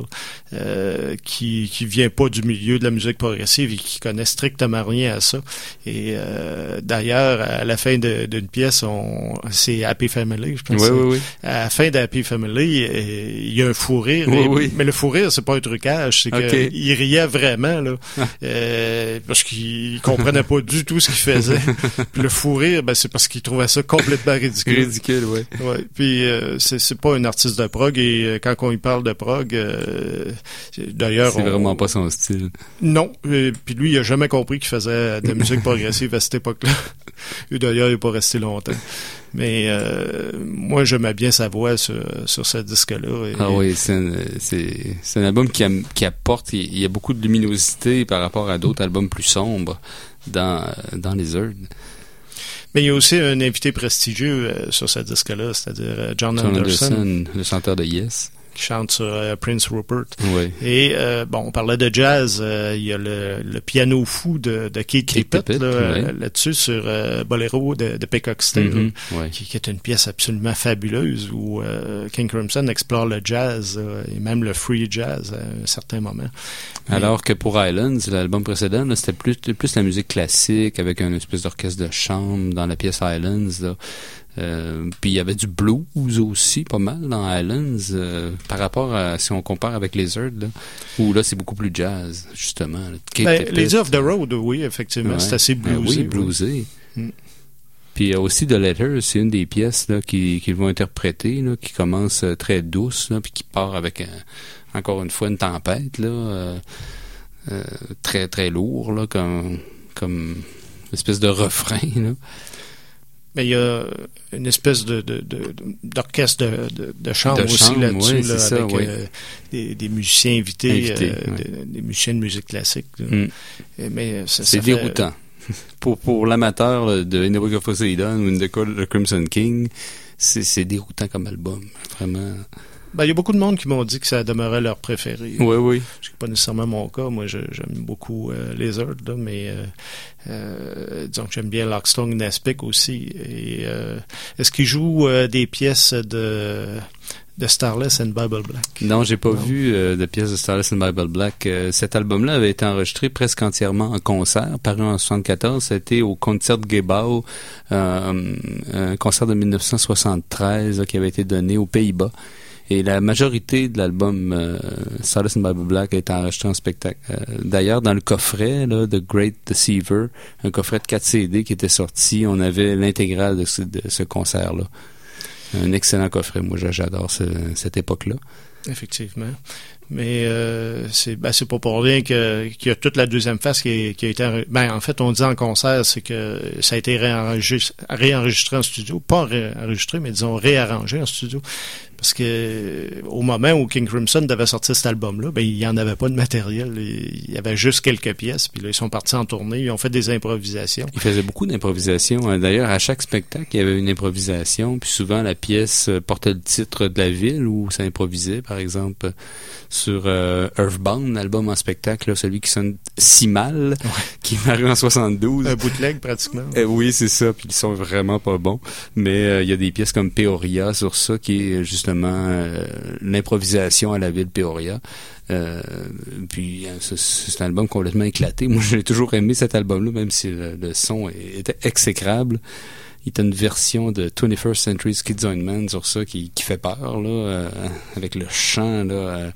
qui vient pas du milieu de la musique progressive et qui connaît strictement rien à ça. Et d'ailleurs, à la fin d'une pièce, c'est Happy Family, je pense. Oui. À la fin d'Happy Family, il y a un fou rire. Mais le fou rire, c'est pas un trucage, c'est qu'il riait vraiment là, parce qu'il comprenait pas du tout ce qu'il faisait. Puis le fou rire, ben c'est parce qu'il trouvait ça complètement ridicule. Ouais. Puis c'est pas un artiste de prog et quand on y parle de prog, d'ailleurs, c'est vraiment pas son style. Non. Puis lui, il a jamais compris qu'il faisait de la musique progressive à cette époque-là. Et d'ailleurs, il n'est pas resté longtemps. Mais moi, j'aimais bien sa voix sur ce disque-là. Ah oui, c'est un album qui apporte, il y a beaucoup de luminosité par rapport à d'autres albums plus sombres dans Lizard. Mais il y a aussi un invité prestigieux sur ce disque-là, c'est-à-dire John Anderson. Le chanteur de Yes. qui chante sur Prince Rupert. Oui. Et on parlait de jazz, il y a le piano fou de Keith Tippett là-dessus sur Bolero de Peacock Steel, qui est une pièce absolument fabuleuse où King Crimson explore le jazz et même le free jazz à un certain moment. Alors que pour Islands, l'album précédent, là, c'était plus la musique classique avec une espèce d'orchestre de chambre dans la pièce Islands, là. Puis il y avait du blues aussi, pas mal dans Islands, par rapport à, si on compare avec Lizard, là, où là c'est beaucoup plus jazz, justement. Lady of the Road, oui, effectivement, c'est assez bluesy. Oui, bluesy. Puis il y a aussi The Letter, c'est une des pièces là, qu'ils vont interpréter, là, qui commence très douce, là, puis qui part avec, encore une fois, une tempête, là, très, très lourd, là, comme une espèce de refrain, là. Mais il y a une espèce d'orchestre de chambre aussi là-dessus, là, ça, avec des musiciens invités des musiciens de musique classique. Mais c'est déroutant. Pour l'amateur de In the Wake of Poseidon ou In the Call of the Crimson King, c'est déroutant comme album, vraiment. Il y a beaucoup de monde qui m'ont dit que ça demeurait leur préféré. Oui. C'est pas nécessairement mon cas. Moi, j'aime beaucoup Lizard, là, mais disons que j'aime bien Lockstone Aspic aussi. Et est-ce qu'ils jouent des pièces de Starless and Bible Black? Non, j'ai pas vu de pièces de Starless and Bible Black. Cet album-là avait été enregistré presque entièrement en concert, paru en 1974. C'était au Concertgebouw, un concert de 1973 là, qui avait été donné aux Pays-Bas. Et la majorité de l'album Starless and Bible Black a été enregistré en spectacle. D'ailleurs, dans le coffret là, The Great Deceiver, un coffret de 4 CD qui était sorti, on avait l'intégrale de ce concert-là. Un excellent coffret. Moi, j'adore cette époque-là. Effectivement. Mais c'est pas pour rien qu'il y a toute la deuxième phase qui a été... en fait, on dit en concert, c'est que ça a été réenregistré en studio. Pas réenregistré, mais disons réarrangé en studio. Parce que au moment où King Crimson devait sortir cet album-là, il n'y en avait pas de matériel. Il y avait juste quelques pièces. Puis là, ils sont partis en tournée. Ils ont fait des improvisations. Ils faisaient beaucoup d'improvisations. D'ailleurs, à chaque spectacle, il y avait une improvisation. Puis souvent, la pièce portait le titre de la ville où ça improvisait. Par exemple, sur Earthbound, l'album en spectacle, là, celui qui sonne si mal, qui est paru en 72. Un bootleg, pratiquement. Oui, c'est ça. Puis ils sont vraiment pas bons. Mais il y a des pièces comme Peoria sur ça, qui est justement l'improvisation à la ville Peoria. Puis c'est un album complètement éclaté. Moi, j'ai toujours aimé cet album-là, même si le son était exécrable. Il y a une version de 21st Century Schizoid sur ça qui fait peur, là, avec le chant là,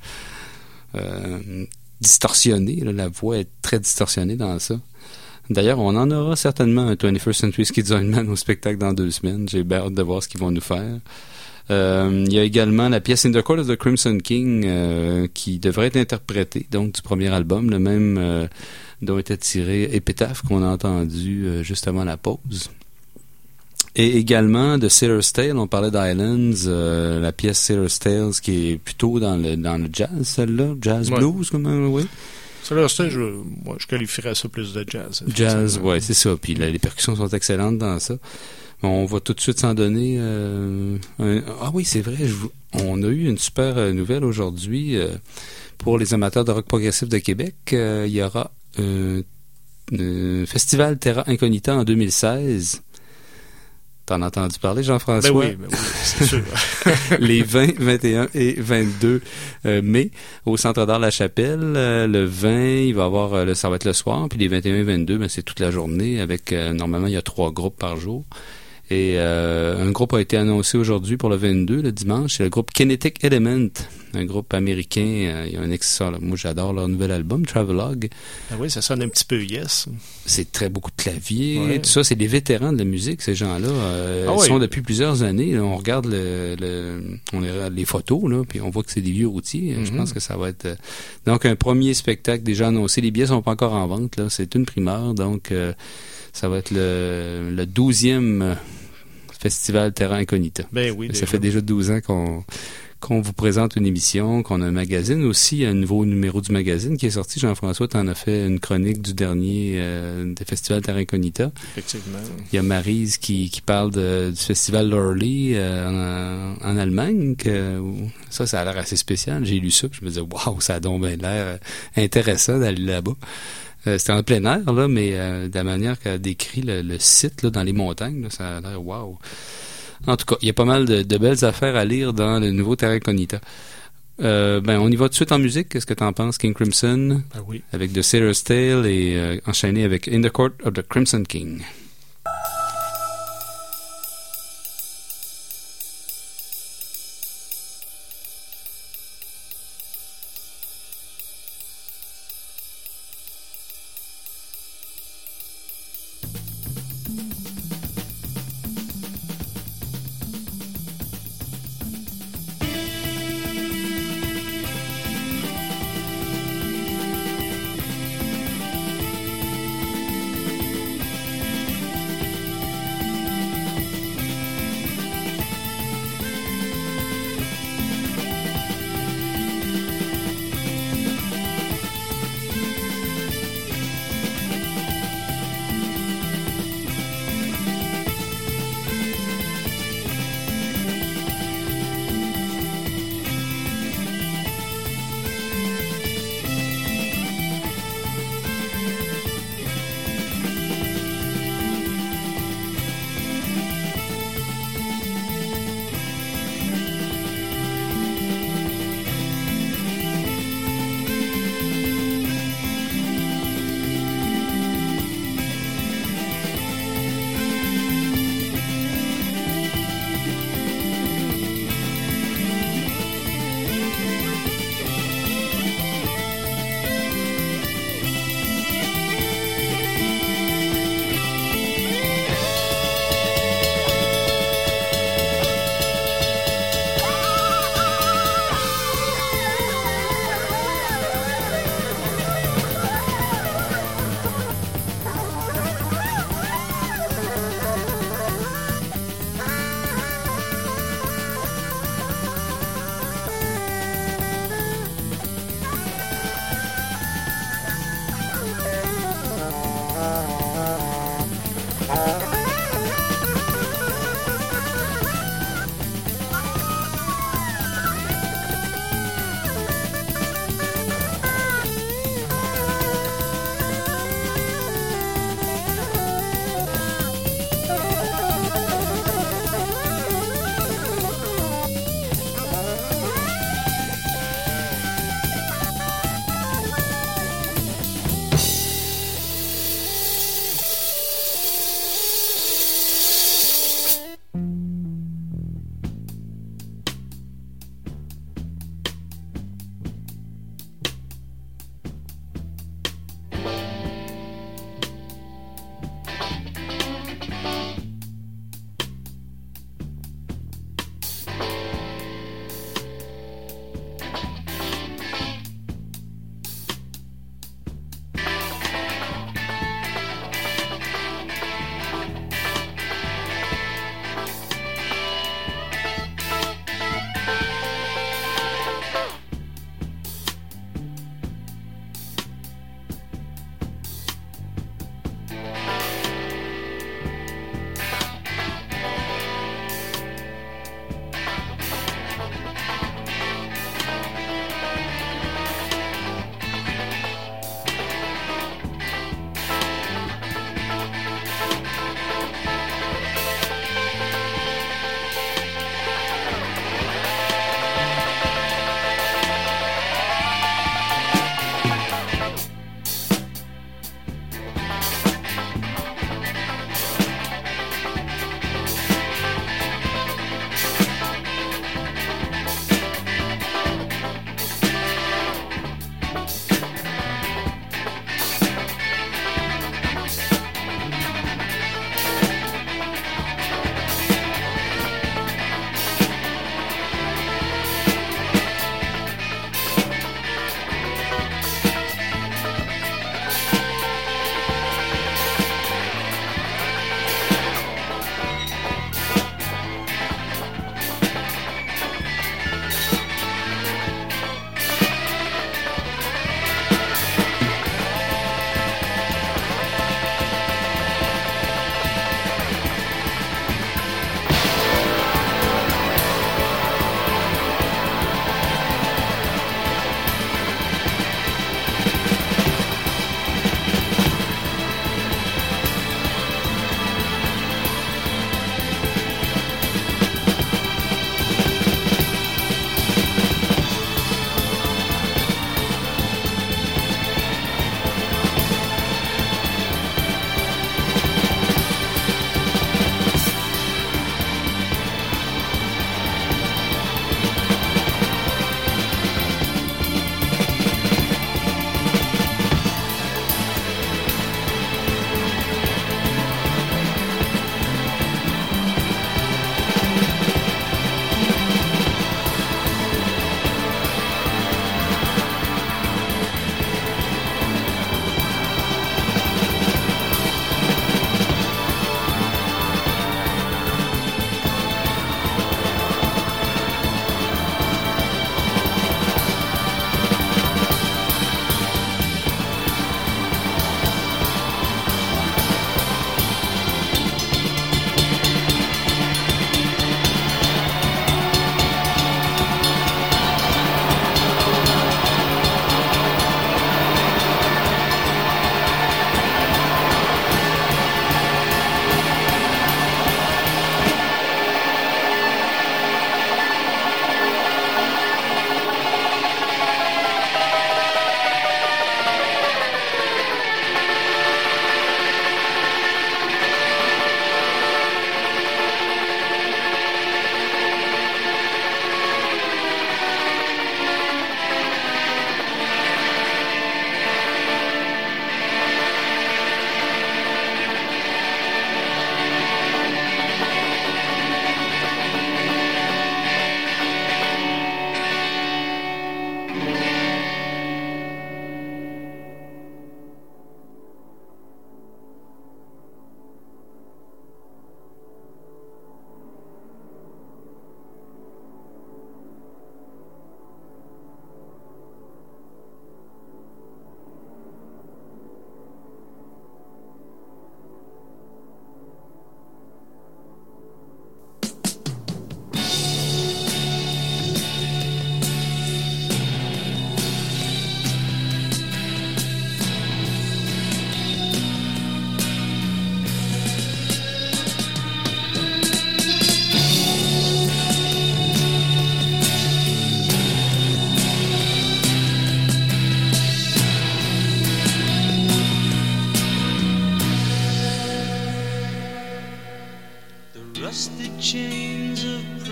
distorsionné. Là, la voix est très distorsionnée dans ça. D'ailleurs, on en aura certainement un 21st Century Schizoid au spectacle dans 2 semaines. J'ai bien hâte de voir ce qu'ils vont nous faire. Il y a également la pièce In the Call of the Crimson King qui devrait être interprétée, donc du premier album, le même dont était tiré Epitaph qu'on a entendu juste avant la pause. Et également de Sailor's Tale, on parlait d'Islands, la pièce Sailor's Tale qui est plutôt dans le jazz, celle-là, jazz blues, comment, oui. Sailor's Tale, je qualifierais ça plus de jazz. Jazz, oui, c'est ça. Puis les percussions sont excellentes dans ça. On va tout de suite s'en donner. Ah oui, c'est vrai. On a eu une super nouvelle aujourd'hui pour les amateurs de rock progressif de Québec. Il y aura un festival Terra Incognita en 2016. T'en as entendu parler, Jean-François? Ben oui, c'est sûr. Les 20, 21 et 22 mai au Centre d'art La Chapelle. Le 20, il va avoir ça va être le soir, puis les 21 et 22, c'est toute la journée avec normalement il y a 3 groupes par jour. Et un groupe a été annoncé aujourd'hui pour le 22, le dimanche. C'est le groupe Kinetic Element, un groupe américain. Il y a un excellent. Moi, j'adore leur nouvel album, Travelogue. Ah oui, ça sonne un petit peu Yes. C'est très beaucoup de clavier, tout ça. C'est des vétérans de la musique, ces gens-là. Ils sont depuis plusieurs années. Là, on regarde les photos, là, puis on voit que c'est des vieux routiers. Je pense que ça va être... Donc, un premier spectacle déjà annoncé. Les billets sont pas encore en vente, là. C'est une primeur, donc... ça va être le 12e festival Terra Incognita. Ben oui. Ça fait déjà 12 ans qu'on vous présente une émission, qu'on a un magazine aussi, un nouveau numéro du magazine qui est sorti. Jean-François, tu en as fait une chronique du dernier des festivals Terra Incognita. Effectivement. Il y a Maryse qui parle du festival Lorly en Allemagne. Ça a l'air assez spécial. J'ai lu ça, puis je me disais, waouh, ça a donc bien l'air intéressant d'aller là-bas. C'était en plein air, là, mais de la manière qu'elle décrit le site là, dans les montagnes, là, ça a l'air waouh. En tout cas, il y a pas mal de belles affaires à lire dans le nouveau Terra Incognita. On y va tout de suite en musique. Qu'est-ce que t'en penses, King Crimson? Ben oui. Avec The Sailor's Tale et enchaîné avec In the Court of the Crimson King.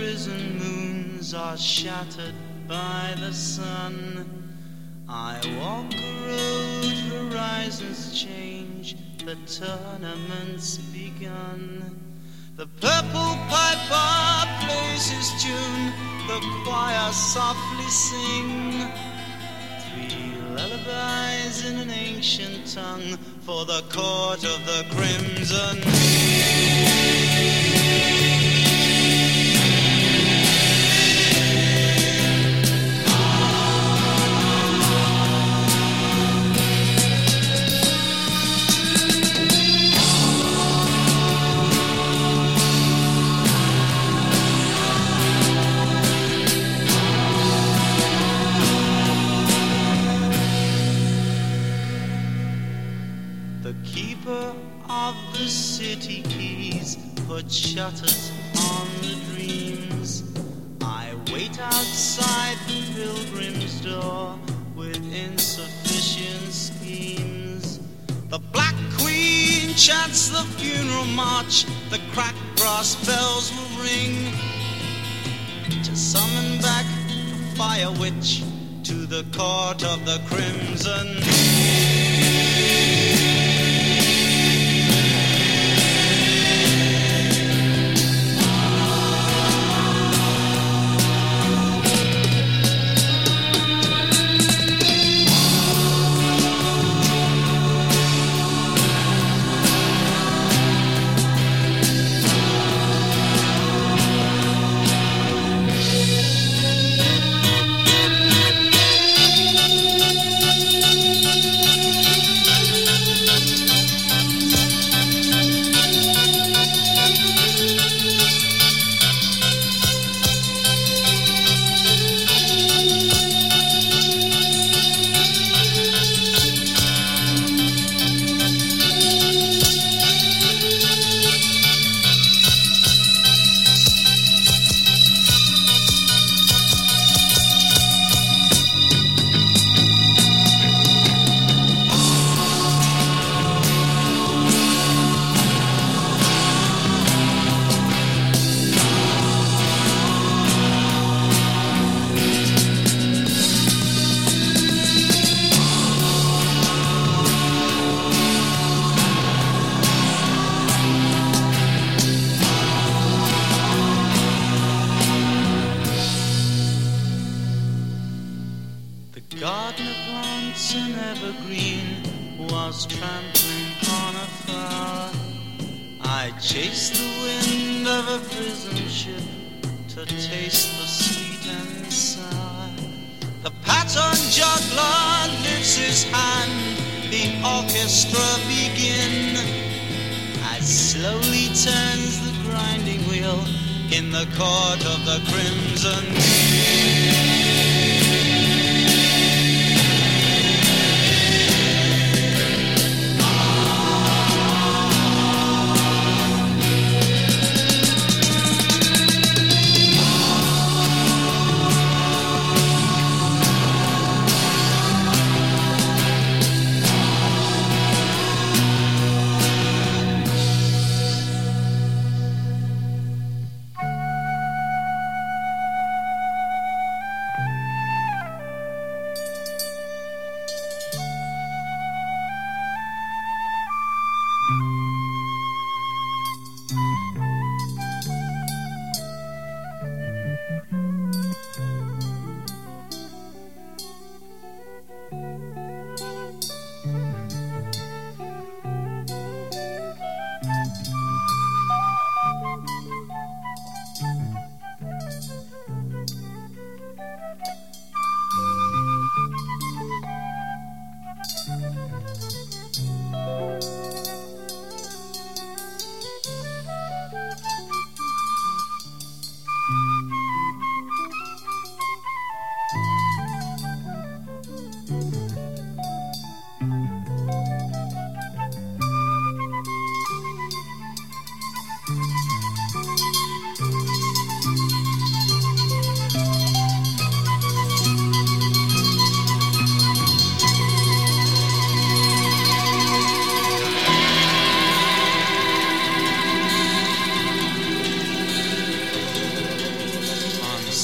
prison moons are shattered by the sun. I walk a road, horizons change, the tournament's begun. The purple piper plays his tune, the choir softly sing. 3 lullabies in an ancient tongue for the court of the crimson. The city keys put shutters on the dreams. I wait outside the pilgrim's door with insufficient schemes. The Black Queen chants the funeral march, the cracked brass bells will ring to summon back the fire witch to the court of the crimson.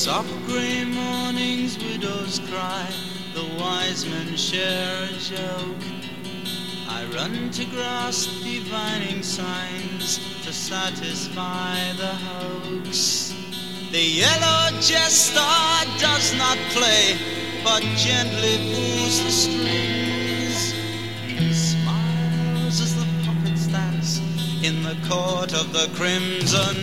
soft grey mornings widows cry, the wise men share a joke. I run to grasp divining signs to satisfy the hoax. The yellow jester does not play, but gently pulls the strings. He smiles as the puppets dance in the court of the crimson.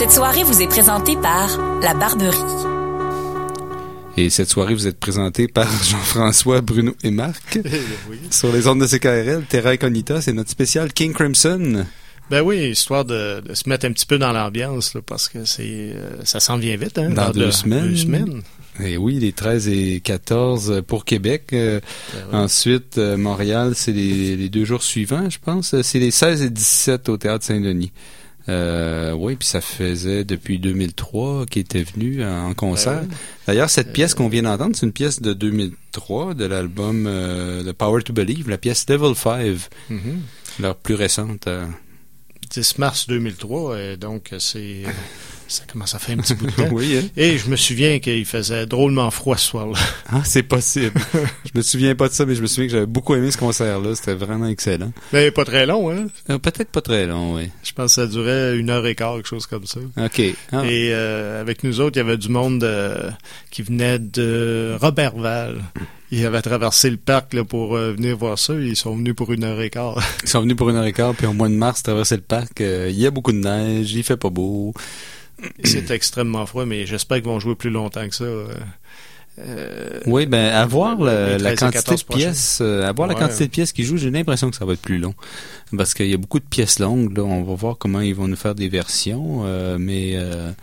Cette soirée vous est présentée par La Barberie. Et cette soirée vous est présentée par Jean-François, Bruno et Marc. Oui. Sur les ondes de CKRL, Terra Incognita, c'est notre spécial King Crimson. Ben oui, histoire de se mettre un petit peu dans l'ambiance, là, parce que ça s'en vient vite, hein? Dans 2 semaines. 2 semaines. Et oui, les 13 et 14 pour Québec. Ben oui. Ensuite, Montréal, c'est les 2 jours suivants, je pense. C'est les 16 et 17 au Théâtre Saint-Denis. Oui, puis ça faisait depuis 2003 qu'il était venu en concert. Ben oui. D'ailleurs, cette pièce qu'on vient d'entendre, c'est une pièce de 2003 de l'album The Power to Believe, la pièce Level 5, leur plus récente. 10 mars 2003, donc ça commence à faire un petit bout de temps. Oui, hein? Et je me souviens qu'il faisait drôlement froid ce soir-là. Ah, c'est possible. Je me souviens pas de ça, mais je me souviens que j'avais beaucoup aimé ce concert-là. C'était vraiment excellent. Mais pas très long, hein? Peut-être pas très long, oui. Je pense que ça durait 1h15, quelque chose comme ça. OK. Ah. Et avec nous autres, il y avait du monde qui venait de Robertval. Ils avaient traversé le parc là, pour venir voir ça. Ils sont venus pour 1h15. Ils sont venus pour 1h15, puis au mois de mars, traverser le parc. Il y a beaucoup de neige, il fait pas beau. C'est extrêmement froid, mais j'espère qu'ils vont jouer plus longtemps que ça. Oui, ben avoir la quantité de pièces, la quantité de pièces qu'ils jouent, j'ai l'impression que ça va être plus long, parce qu'il y a beaucoup de pièces longues. Là, on va voir comment ils vont nous faire des versions, mais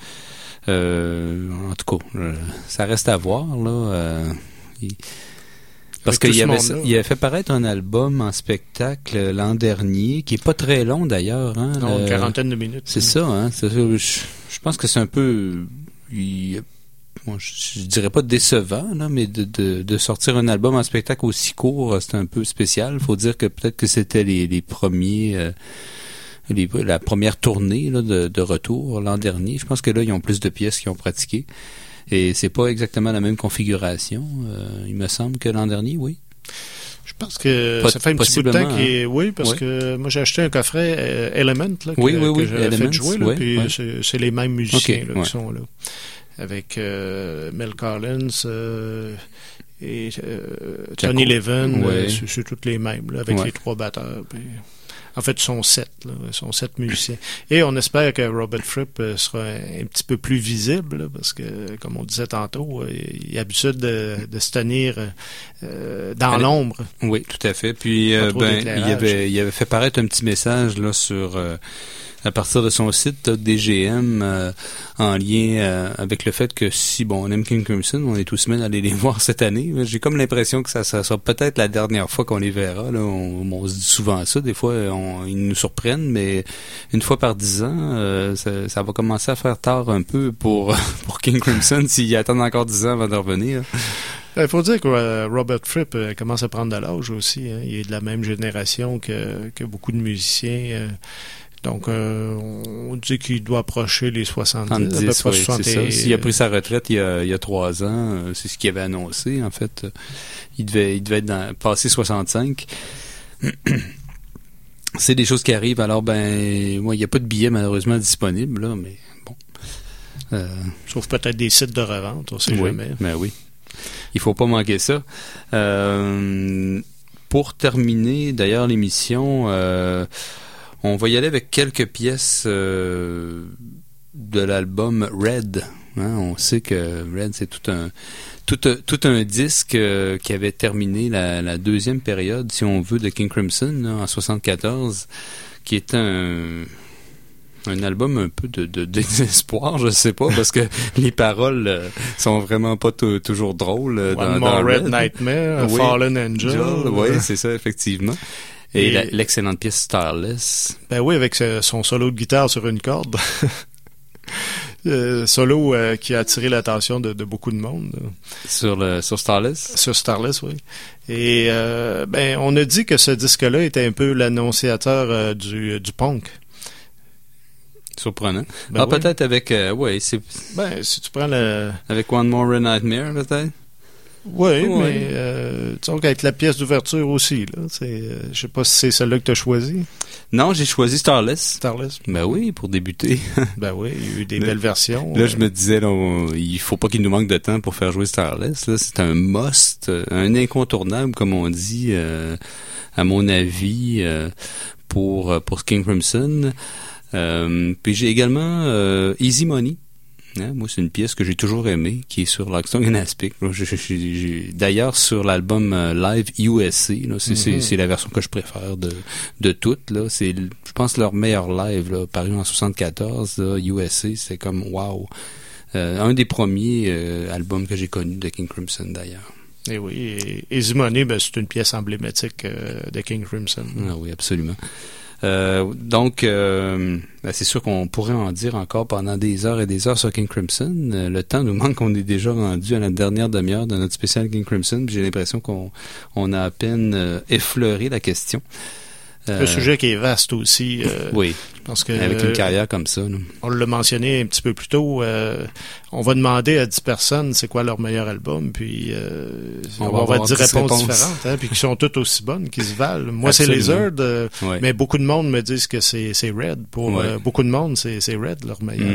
en tout cas, ça reste à voir là. Parce qu'il avait fait paraître un album en spectacle l'an dernier, qui est pas très long d'ailleurs. Hein, une quarantaine de minutes. C'est ça, hein. Je pense que c'est un peu... je dirais pas décevant, là, mais de sortir un album en spectacle aussi court, c'est un peu spécial. Faut dire que peut-être que c'était les premiers... la première tournée là, de retour l'an dernier. Je pense que là, ils ont plus de pièces qu'ils ont pratiquées. Et c'est pas exactement la même configuration. Il me semble que l'an dernier, oui. Je pense que ça fait un petit bout de temps oui, parce que moi j'ai acheté un coffret Element là, que j'avais fait jouer, là, puis c'est les mêmes musiciens là, qui sont là. Avec Mel Collins et Tony Levin, c'est toutes les mêmes, là, avec les 3 batteurs. Puis... En fait, ils sont 7 musiciens. Et on espère que Robert Fripp sera un petit peu plus visible, là, parce que, comme on disait tantôt, il a l'habitude de se tenir dans l'ombre. Oui, tout à fait. Puis, il avait fait paraître un petit message là sur... à partir de son site DGM en lien avec le fait que si on aime King Crimson, on est tous semaines à aller les voir cette année. J'ai comme l'impression que ça sera peut-être la dernière fois qu'on les verra. Là. On se dit souvent ça. Des fois, ils nous surprennent, mais une fois par 10 ans, ça va commencer à faire tard un peu pour King Crimson s'ils attendent encore 10 ans avant de revenir. Il faut dire que Robert Fripp commence à prendre de l'âge aussi. Hein. Il est de la même génération que beaucoup de musiciens. Donc, on dit qu'il doit approcher les 70, à peu près 60. C'est ça. S'il a pris sa retraite il y a 3 ans, c'est ce qu'il avait annoncé, en fait. Il devait être passé 65. C'est des choses qui arrivent. Alors, il n'y a pas de billets, malheureusement, disponibles, là, mais bon. Sauf peut-être des sites de revente, on sait jamais. Ben oui. Il faut pas manquer ça. Pour terminer, d'ailleurs, l'émission... on va y aller avec quelques pièces de l'album Red. Hein, on sait que Red, c'est tout un disque qui avait terminé la deuxième période, si on veut, de King Crimson là, en 74, qui est un album un peu de désespoir, je sais pas, parce que les paroles sont vraiment pas toujours drôles. One More Red Nightmare, Fallen Angel. Oui, c'est ça, effectivement. Et l'excellente pièce Starless. Ben oui, avec son solo de guitare sur une corde. Solo qui a attiré l'attention de beaucoup de monde. Sur Starless? Sur Starless, oui. Et on a dit que ce disque-là était un peu l'annonciateur du punk. Surprenant. Peut-être avec... c'est... si tu prends avec One More Red Nightmare, peut-être? Oui, mais disons qu'avec la pièce d'ouverture aussi, là, je sais pas si c'est celle-là que tu as choisie. Non, j'ai choisi Starless. Starless. Ben oui, pour débuter. Ben oui, il y a eu des belles versions. Là, je me disais, là, il faut pas qu'il nous manque de temps pour faire jouer Starless. Là, c'est un must, un incontournable, comme on dit, à mon avis, pour King Crimson. Puis j'ai également Easy Money. Hein, moi, c'est une pièce que j'ai toujours aimée, qui est sur Like Song and Aspic. D'ailleurs, sur l'album Live USA, là, c'est la version que je préfère de toutes. Là. C'est, je pense, leur meilleur live, là, paru en 74, là, USA. C'est comme wow. Un des premiers albums que j'ai connus de King Crimson, d'ailleurs. Et oui, Easy Money, ben, c'est une pièce emblématique de King Crimson. Ah oui, absolument. Donc, c'est sûr qu'on pourrait en dire encore pendant des heures et des heures sur King Crimson. Le temps nous manque, on est déjà rendu à la dernière demi-heure de notre spécial King Crimson. J'ai l'impression qu'on a à peine effleuré la question. Un sujet qui est vaste aussi. Oui, je pense que, avec une carrière comme ça. Là. On l'a mentionné un petit peu plus tôt. On va demander à 10 personnes c'est quoi leur meilleur album, puis on va avoir 10 réponses différentes, hein, puis qui sont toutes aussi bonnes, qui se valent. Moi, absolument. c'est Lizard, mais beaucoup de monde me disent que c'est Red. Pour beaucoup de monde, c'est Red leur meilleur.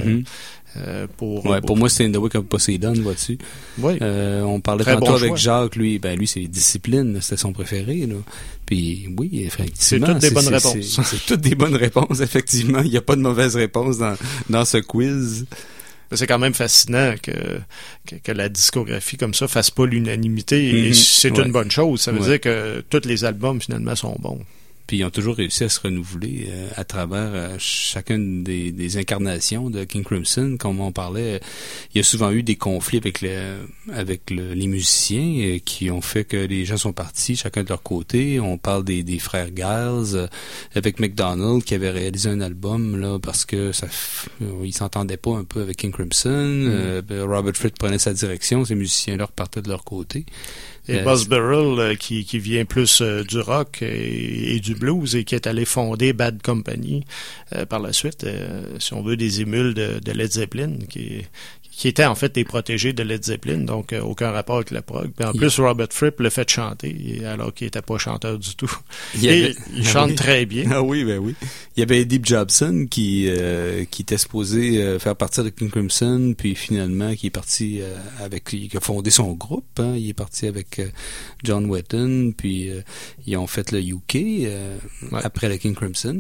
Pour moi, c'est In the Wake of Poseidon, vois-tu. Oui. On parlait très tantôt bon avec choix. Jacques, lui, c'est Discipline, c'était son préféré, là. Puis oui, effectivement. C'est toutes des bonnes réponses. C'est toutes des bonnes réponses, effectivement. Il n'y a pas de mauvaise réponse dans ce quiz. C'est quand même fascinant que la discographie comme ça fasse pas l'unanimité. Et c'est une bonne chose. Ça veut dire que tous les albums, finalement, sont bons. Puis ils ont toujours réussi à se renouveler à travers chacune des incarnations de King Crimson. Comme on parlait, il y a souvent eu des conflits avec les musiciens qui ont fait que les gens sont partis chacun de leur côté. On parle des frères Giles avec McDonald qui avait réalisé un album là parce que il s'entendait pas un peu avec King Crimson. Robert Fripp prenait sa direction, ces musiciens-là repartaient de leur côté. Et Buzz Burrell, qui vient plus du rock et du blues et qui est allé fonder Bad Company par la suite, si on veut, des émules de Led Zeppelin, qui étaient en fait des protégés de Led Zeppelin, donc aucun rapport avec la prog. Puis en plus, Robert Fripp le fait chanter, alors qu'il n'était pas chanteur du tout. Il chante très bien. Ah oui, ben oui. Il y avait Deep Jobson qui était supposé faire partie de King Crimson, puis finalement qui est parti qui a fondé son groupe. Hein. Il est parti avec John Wetton, puis ils ont fait le UK après le King Crimson.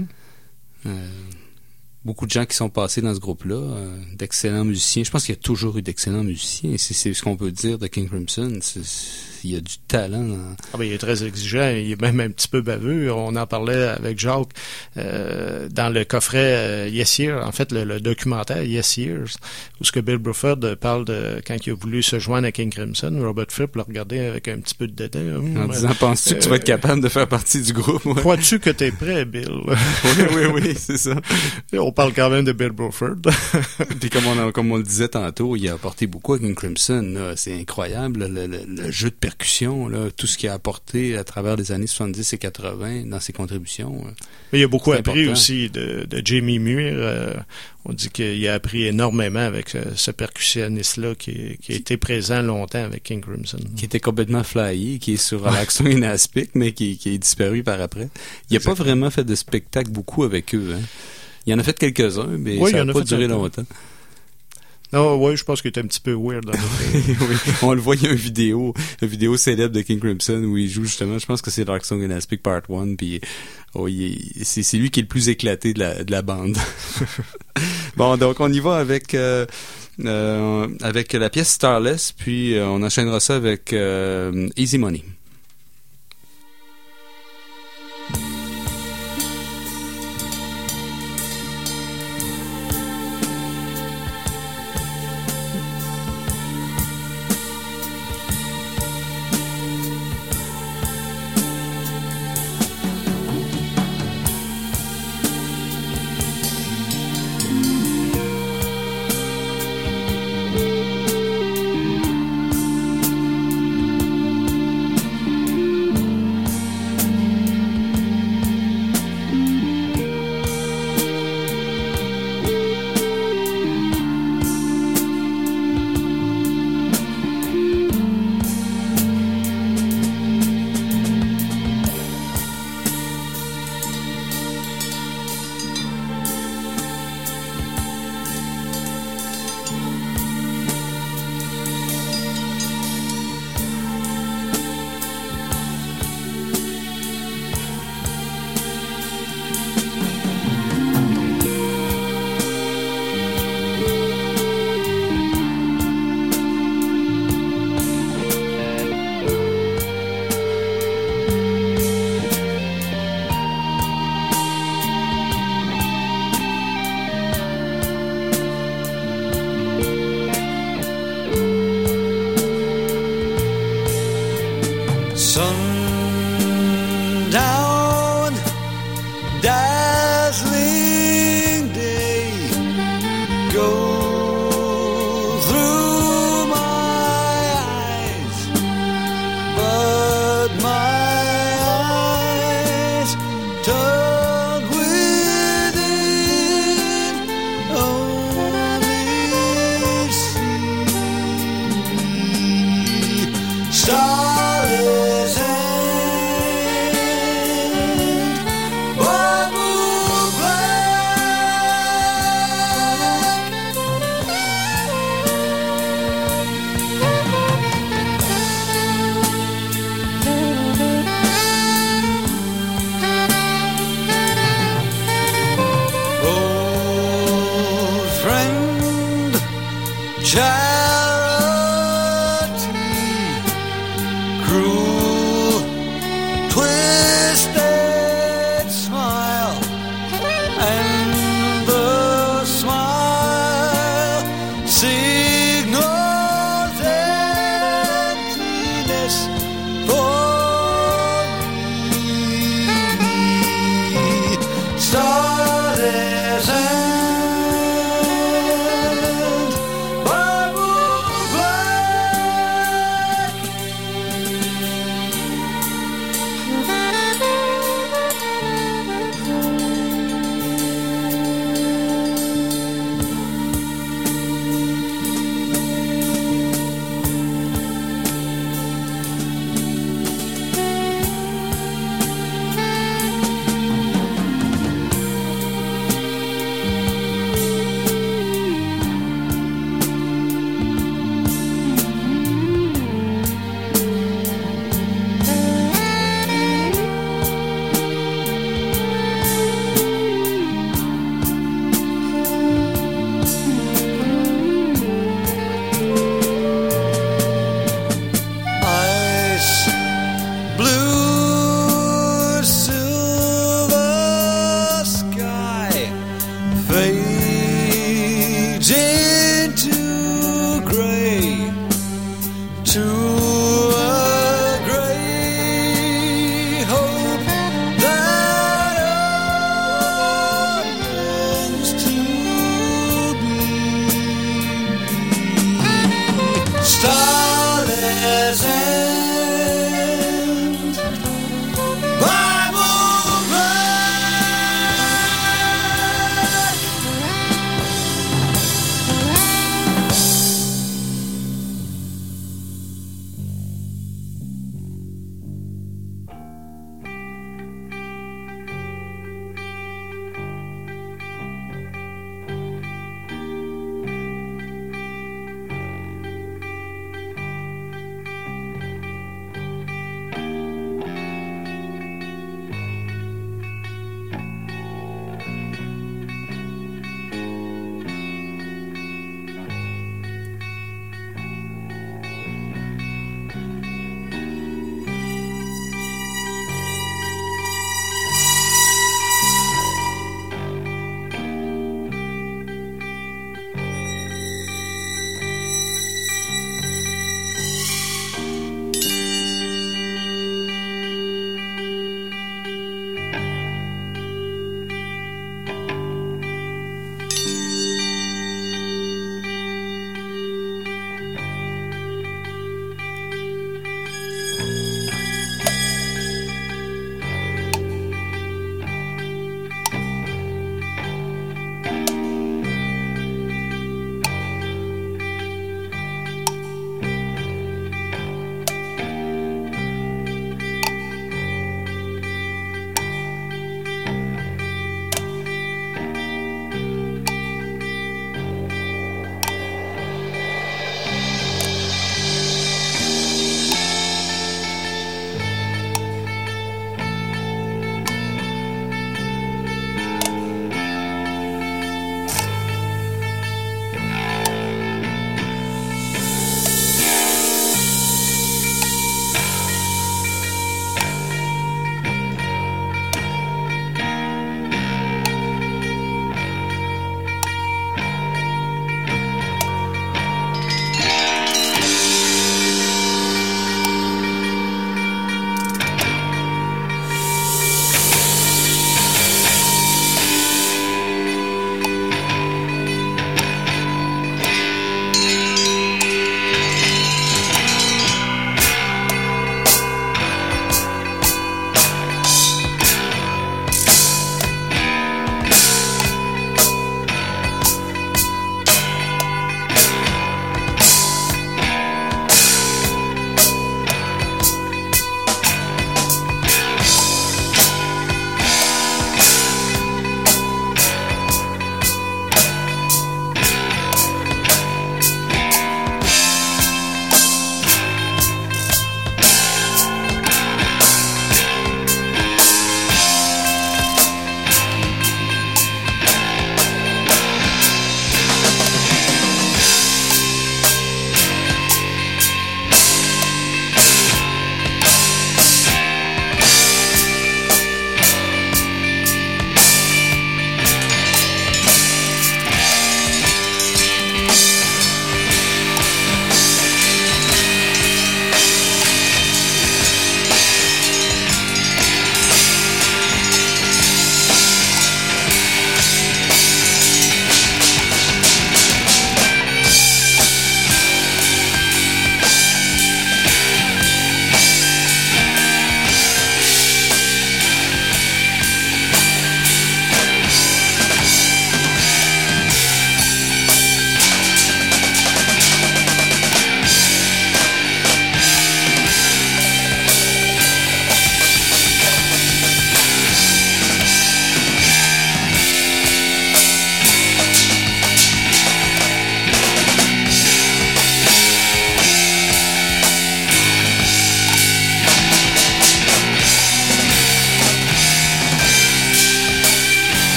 Beaucoup de gens qui sont passés dans ce groupe-là, d'excellents musiciens. Je pense qu'il y a toujours eu d'excellents musiciens. C'est ce qu'on peut dire de King Crimson. Il y a du talent. Il est très exigeant. Il est même un petit peu baveux. On en parlait avec Jacques dans le coffret Yes Years, en fait le documentaire Yes Years, où ce que Bill Bruford parle de quand il a voulu se joindre à King Crimson. Robert Fripp l'a regardé avec un petit peu de dédain. En disant, penses-tu que tu vas être capable de faire partie du groupe? Ouais. Crois-tu que t'es prêt, Bill? oui, c'est ça. On parle quand même de Bill Bruford. Puis comme on le disait tantôt, il a apporté beaucoup à King Crimson. Là. C'est incroyable, le jeu de percussion, là, tout ce qu'il a apporté à travers les années 70 et 80 dans ses contributions. Mais il a beaucoup appris aussi de Jamie Muir. On dit qu'il a appris énormément avec ce percussionniste-là qui a été présent longtemps avec King Crimson. Qui était complètement flyé, qui est sur Like Song and Aspic, mais qui est disparu par après. Il n'a pas vraiment fait de spectacle beaucoup avec eux. Hein. Il en a fait quelques-uns, mais ça n'a pas duré longtemps. Non, oui, je pense qu'il était un petit peu weird. Oui, on le voit, il y a une vidéo célèbre de King Crimson où il joue justement, je pense que c'est Dark Song and Aspic Part 1, puis c'est lui qui est le plus éclaté de la bande. Bon, donc on y va avec la pièce Starless, puis on enchaînera ça avec Easy Money. sundown, dazzling day, go through my eyes, but my eyes turn within, only see starless and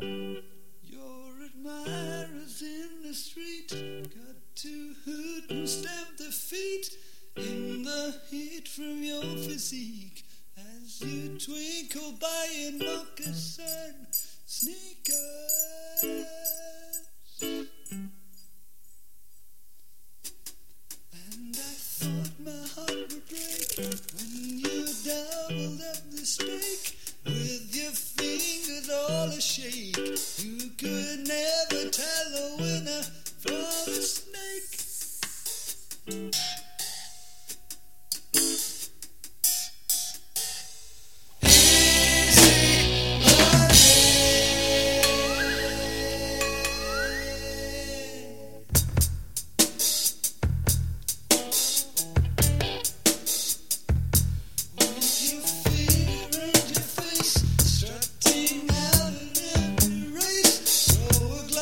Your admirers in the street got to hoot and stamp their feet in the heat from your physique as you twinkle by in moccasin sneakers. And I thought my heart would break when you doubled up the steak with your fingers all a shake. You could never tell a winner from a snake. So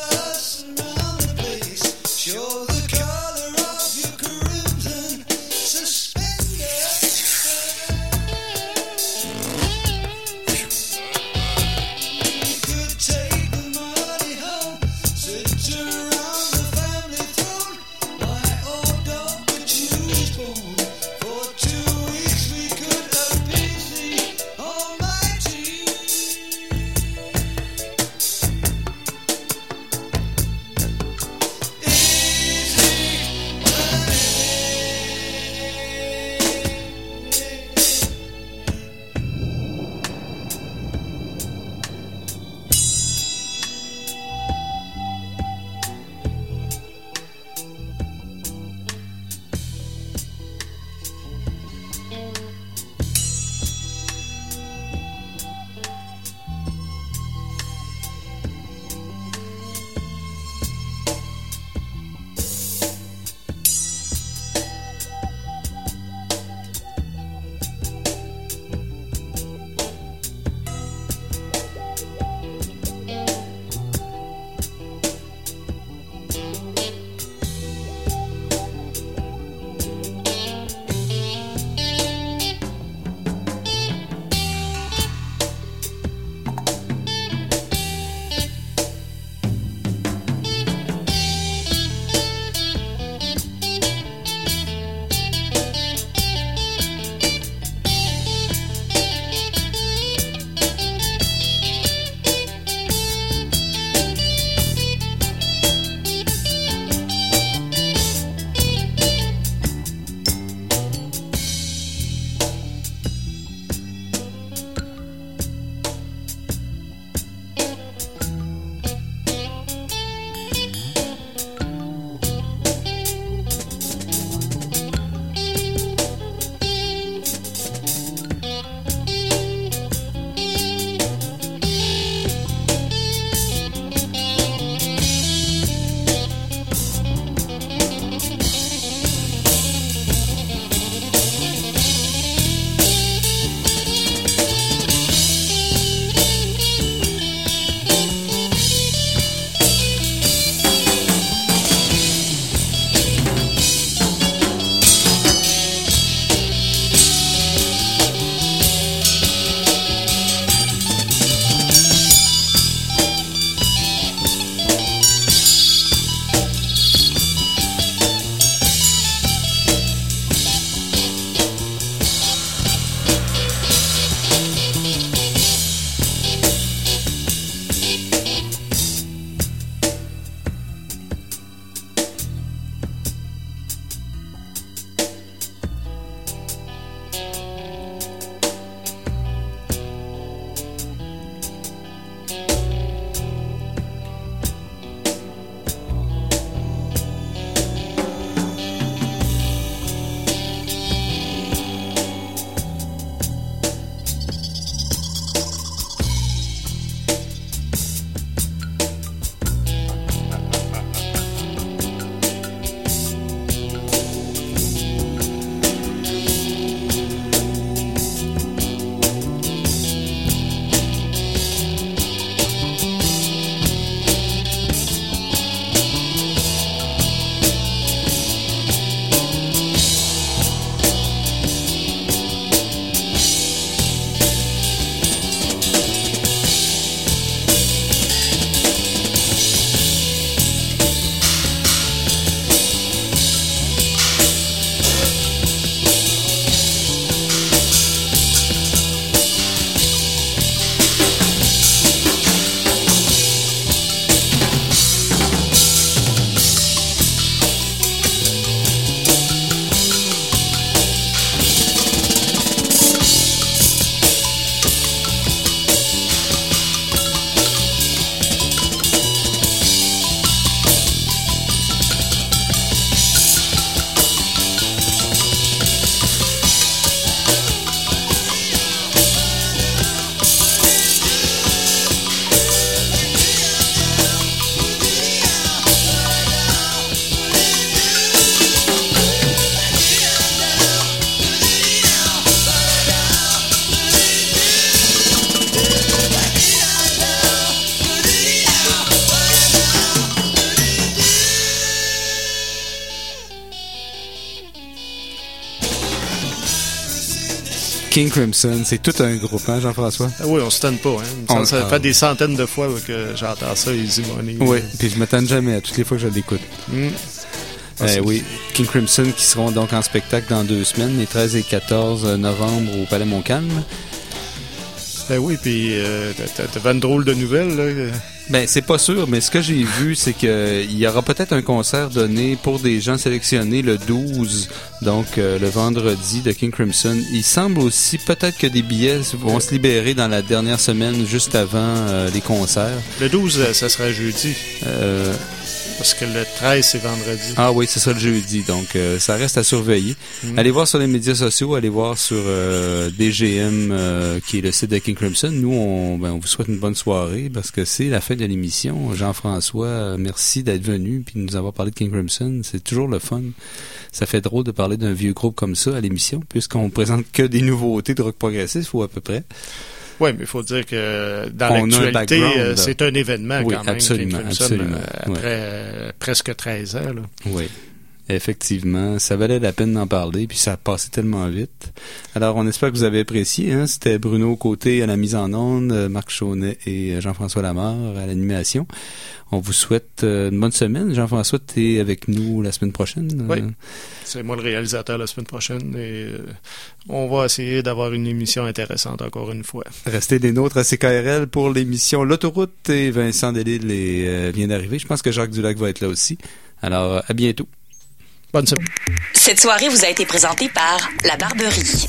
King Crimson, c'est tout un groupe, hein, Jean-François? Ah oui, on se tanne pas. Hein. Ça fait des centaines de fois que j'entends ça, Easy Money. Oui, puis je me tanne jamais à toutes les fois que je l'écoute. Oui, King Crimson qui seront donc en spectacle dans 2 semaines, les 13 et 14 novembre au Palais Montcalm. Oui, puis t'avais une drôle de nouvelle, là. Ben, c'est pas sûr, mais ce que j'ai vu, c'est qu'il y aura peut-être un concert donné pour des gens sélectionnés le 12, donc le vendredi de King Crimson. Il semble aussi peut-être que des billets vont se libérer dans la dernière semaine, juste avant les concerts. Le 12, ça sera jeudi. Parce que le 13, c'est vendredi. Ah oui, c'est ça le jeudi, donc ça reste à surveiller. Allez voir sur les médias sociaux, allez voir sur DGM, qui est le site de King Crimson. Nous, on vous souhaite une bonne soirée, parce que c'est la fin de l'émission. Jean-François, merci d'être venu puis de nous avoir parlé de King Crimson. C'est toujours le fun. Ça fait drôle de parler d'un vieux groupe comme ça à l'émission, puisqu'on présente que des nouveautés de rock progressif, ou à peu près. Oui, mais il faut dire que dans l'actualité, c'est un événement quand même. Absolument, absolument. Après presque 13 ans. Là. Oui, effectivement. Ça valait la peine d'en parler, puis ça a passé tellement vite. Alors, on espère que vous avez apprécié. Hein? C'était Bruno Côté à la mise en onde, Marc Chaunet et Jean-François Lamarre à l'animation. On vous souhaite une bonne semaine. Jean-François, tu es avec nous la semaine prochaine. Oui, c'est moi le réalisateur la semaine prochaine et on va essayer d'avoir une émission intéressante encore une fois. Restez des nôtres à CKRL pour l'émission L'Autoroute et Vincent Delisle vient d'arriver. Je pense que Jacques Dulac va être là aussi. Alors, à bientôt. Bonne semaine. Cette soirée vous a été présentée par La Barberie.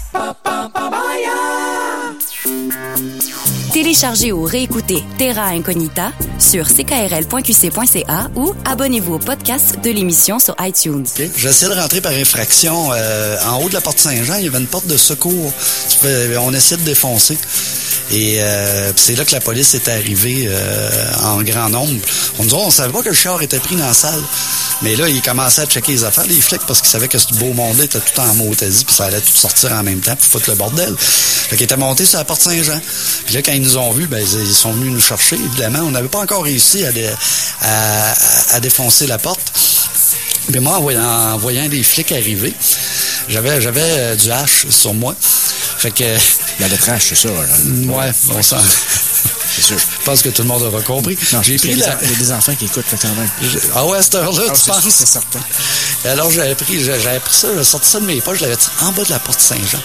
Téléchargez ou réécoutez Terra Incognita sur ckrl.qc.ca ou abonnez-vous au podcast de l'émission sur iTunes. Okay. J'essaie de rentrer par infraction. En haut de la porte Saint-Jean, il y avait une porte de secours. On essayait de défoncer. Et c'est là que la police est arrivée en grand nombre. On savait pas que le char était pris dans la salle. Mais là, il commençait à checker les affaires, les flics, parce qu'il savait que ce beau monde-là était tout en motasie, puis ça allait tout sortir en même temps, puis foutre le bordel. Fait qu'il était monté sur la porte Saint-Jean. Puis là, quand ils nous ont vus, ils sont venus nous chercher, évidemment. On n'avait pas encore réussi à défoncer la porte. Mais moi, en voyant les flics arriver, j'avais du hache sur moi. Fait que... La lettrage, c'est ça. Là. Ouais, on sent... C'est sûr. Je pense que tout le monde aura compris. Non, j'ai pris il y a des enfants qui écoutent quand même. Ah ouais, à cette heure-là, tu penses? C'est certain. Et alors, j'avais pris ça, j'ai sorti ça de mes poches, je l'avais en bas de la porte Saint-Jean.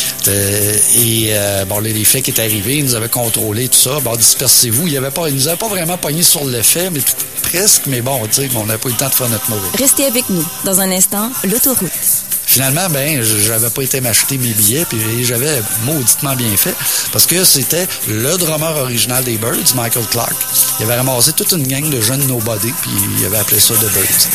Les flics étaient arrivés, ils nous avaient contrôlé, tout ça. Bon, dispersez-vous. Ils nous avaient pas vraiment pogné sur le fait, mais presque, mais bon, tu sais, on n'a pas eu le temps de faire notre mauvais. Restez avec nous. Dans un instant, L'Autoroute. Finalement, j'avais pas été m'acheter mes billets, puis j'avais mauditement bien fait, parce que c'était le drummer original des Byrds, Michael Clark. Il avait ramassé toute une gang de jeunes nobody, puis il avait appelé ça The Byrds.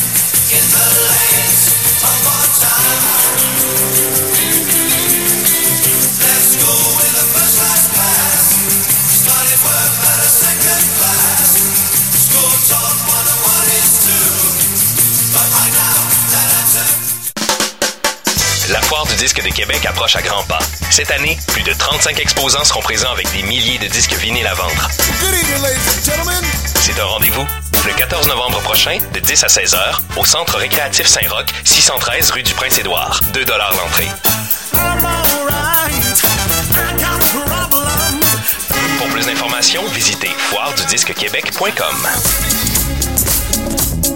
La Foire du disque de Québec approche à grands pas. Cette année, plus de 35 exposants seront présents avec des milliers de disques vinyles à vendre. C'est un rendez-vous le 14 novembre prochain, de 10 à 16 heures, au Centre récréatif Saint-Roch, 613 rue du Prince-Édouard. 2 $ l'entrée. Pour plus d'informations, visitez foiredudisquequebec.com.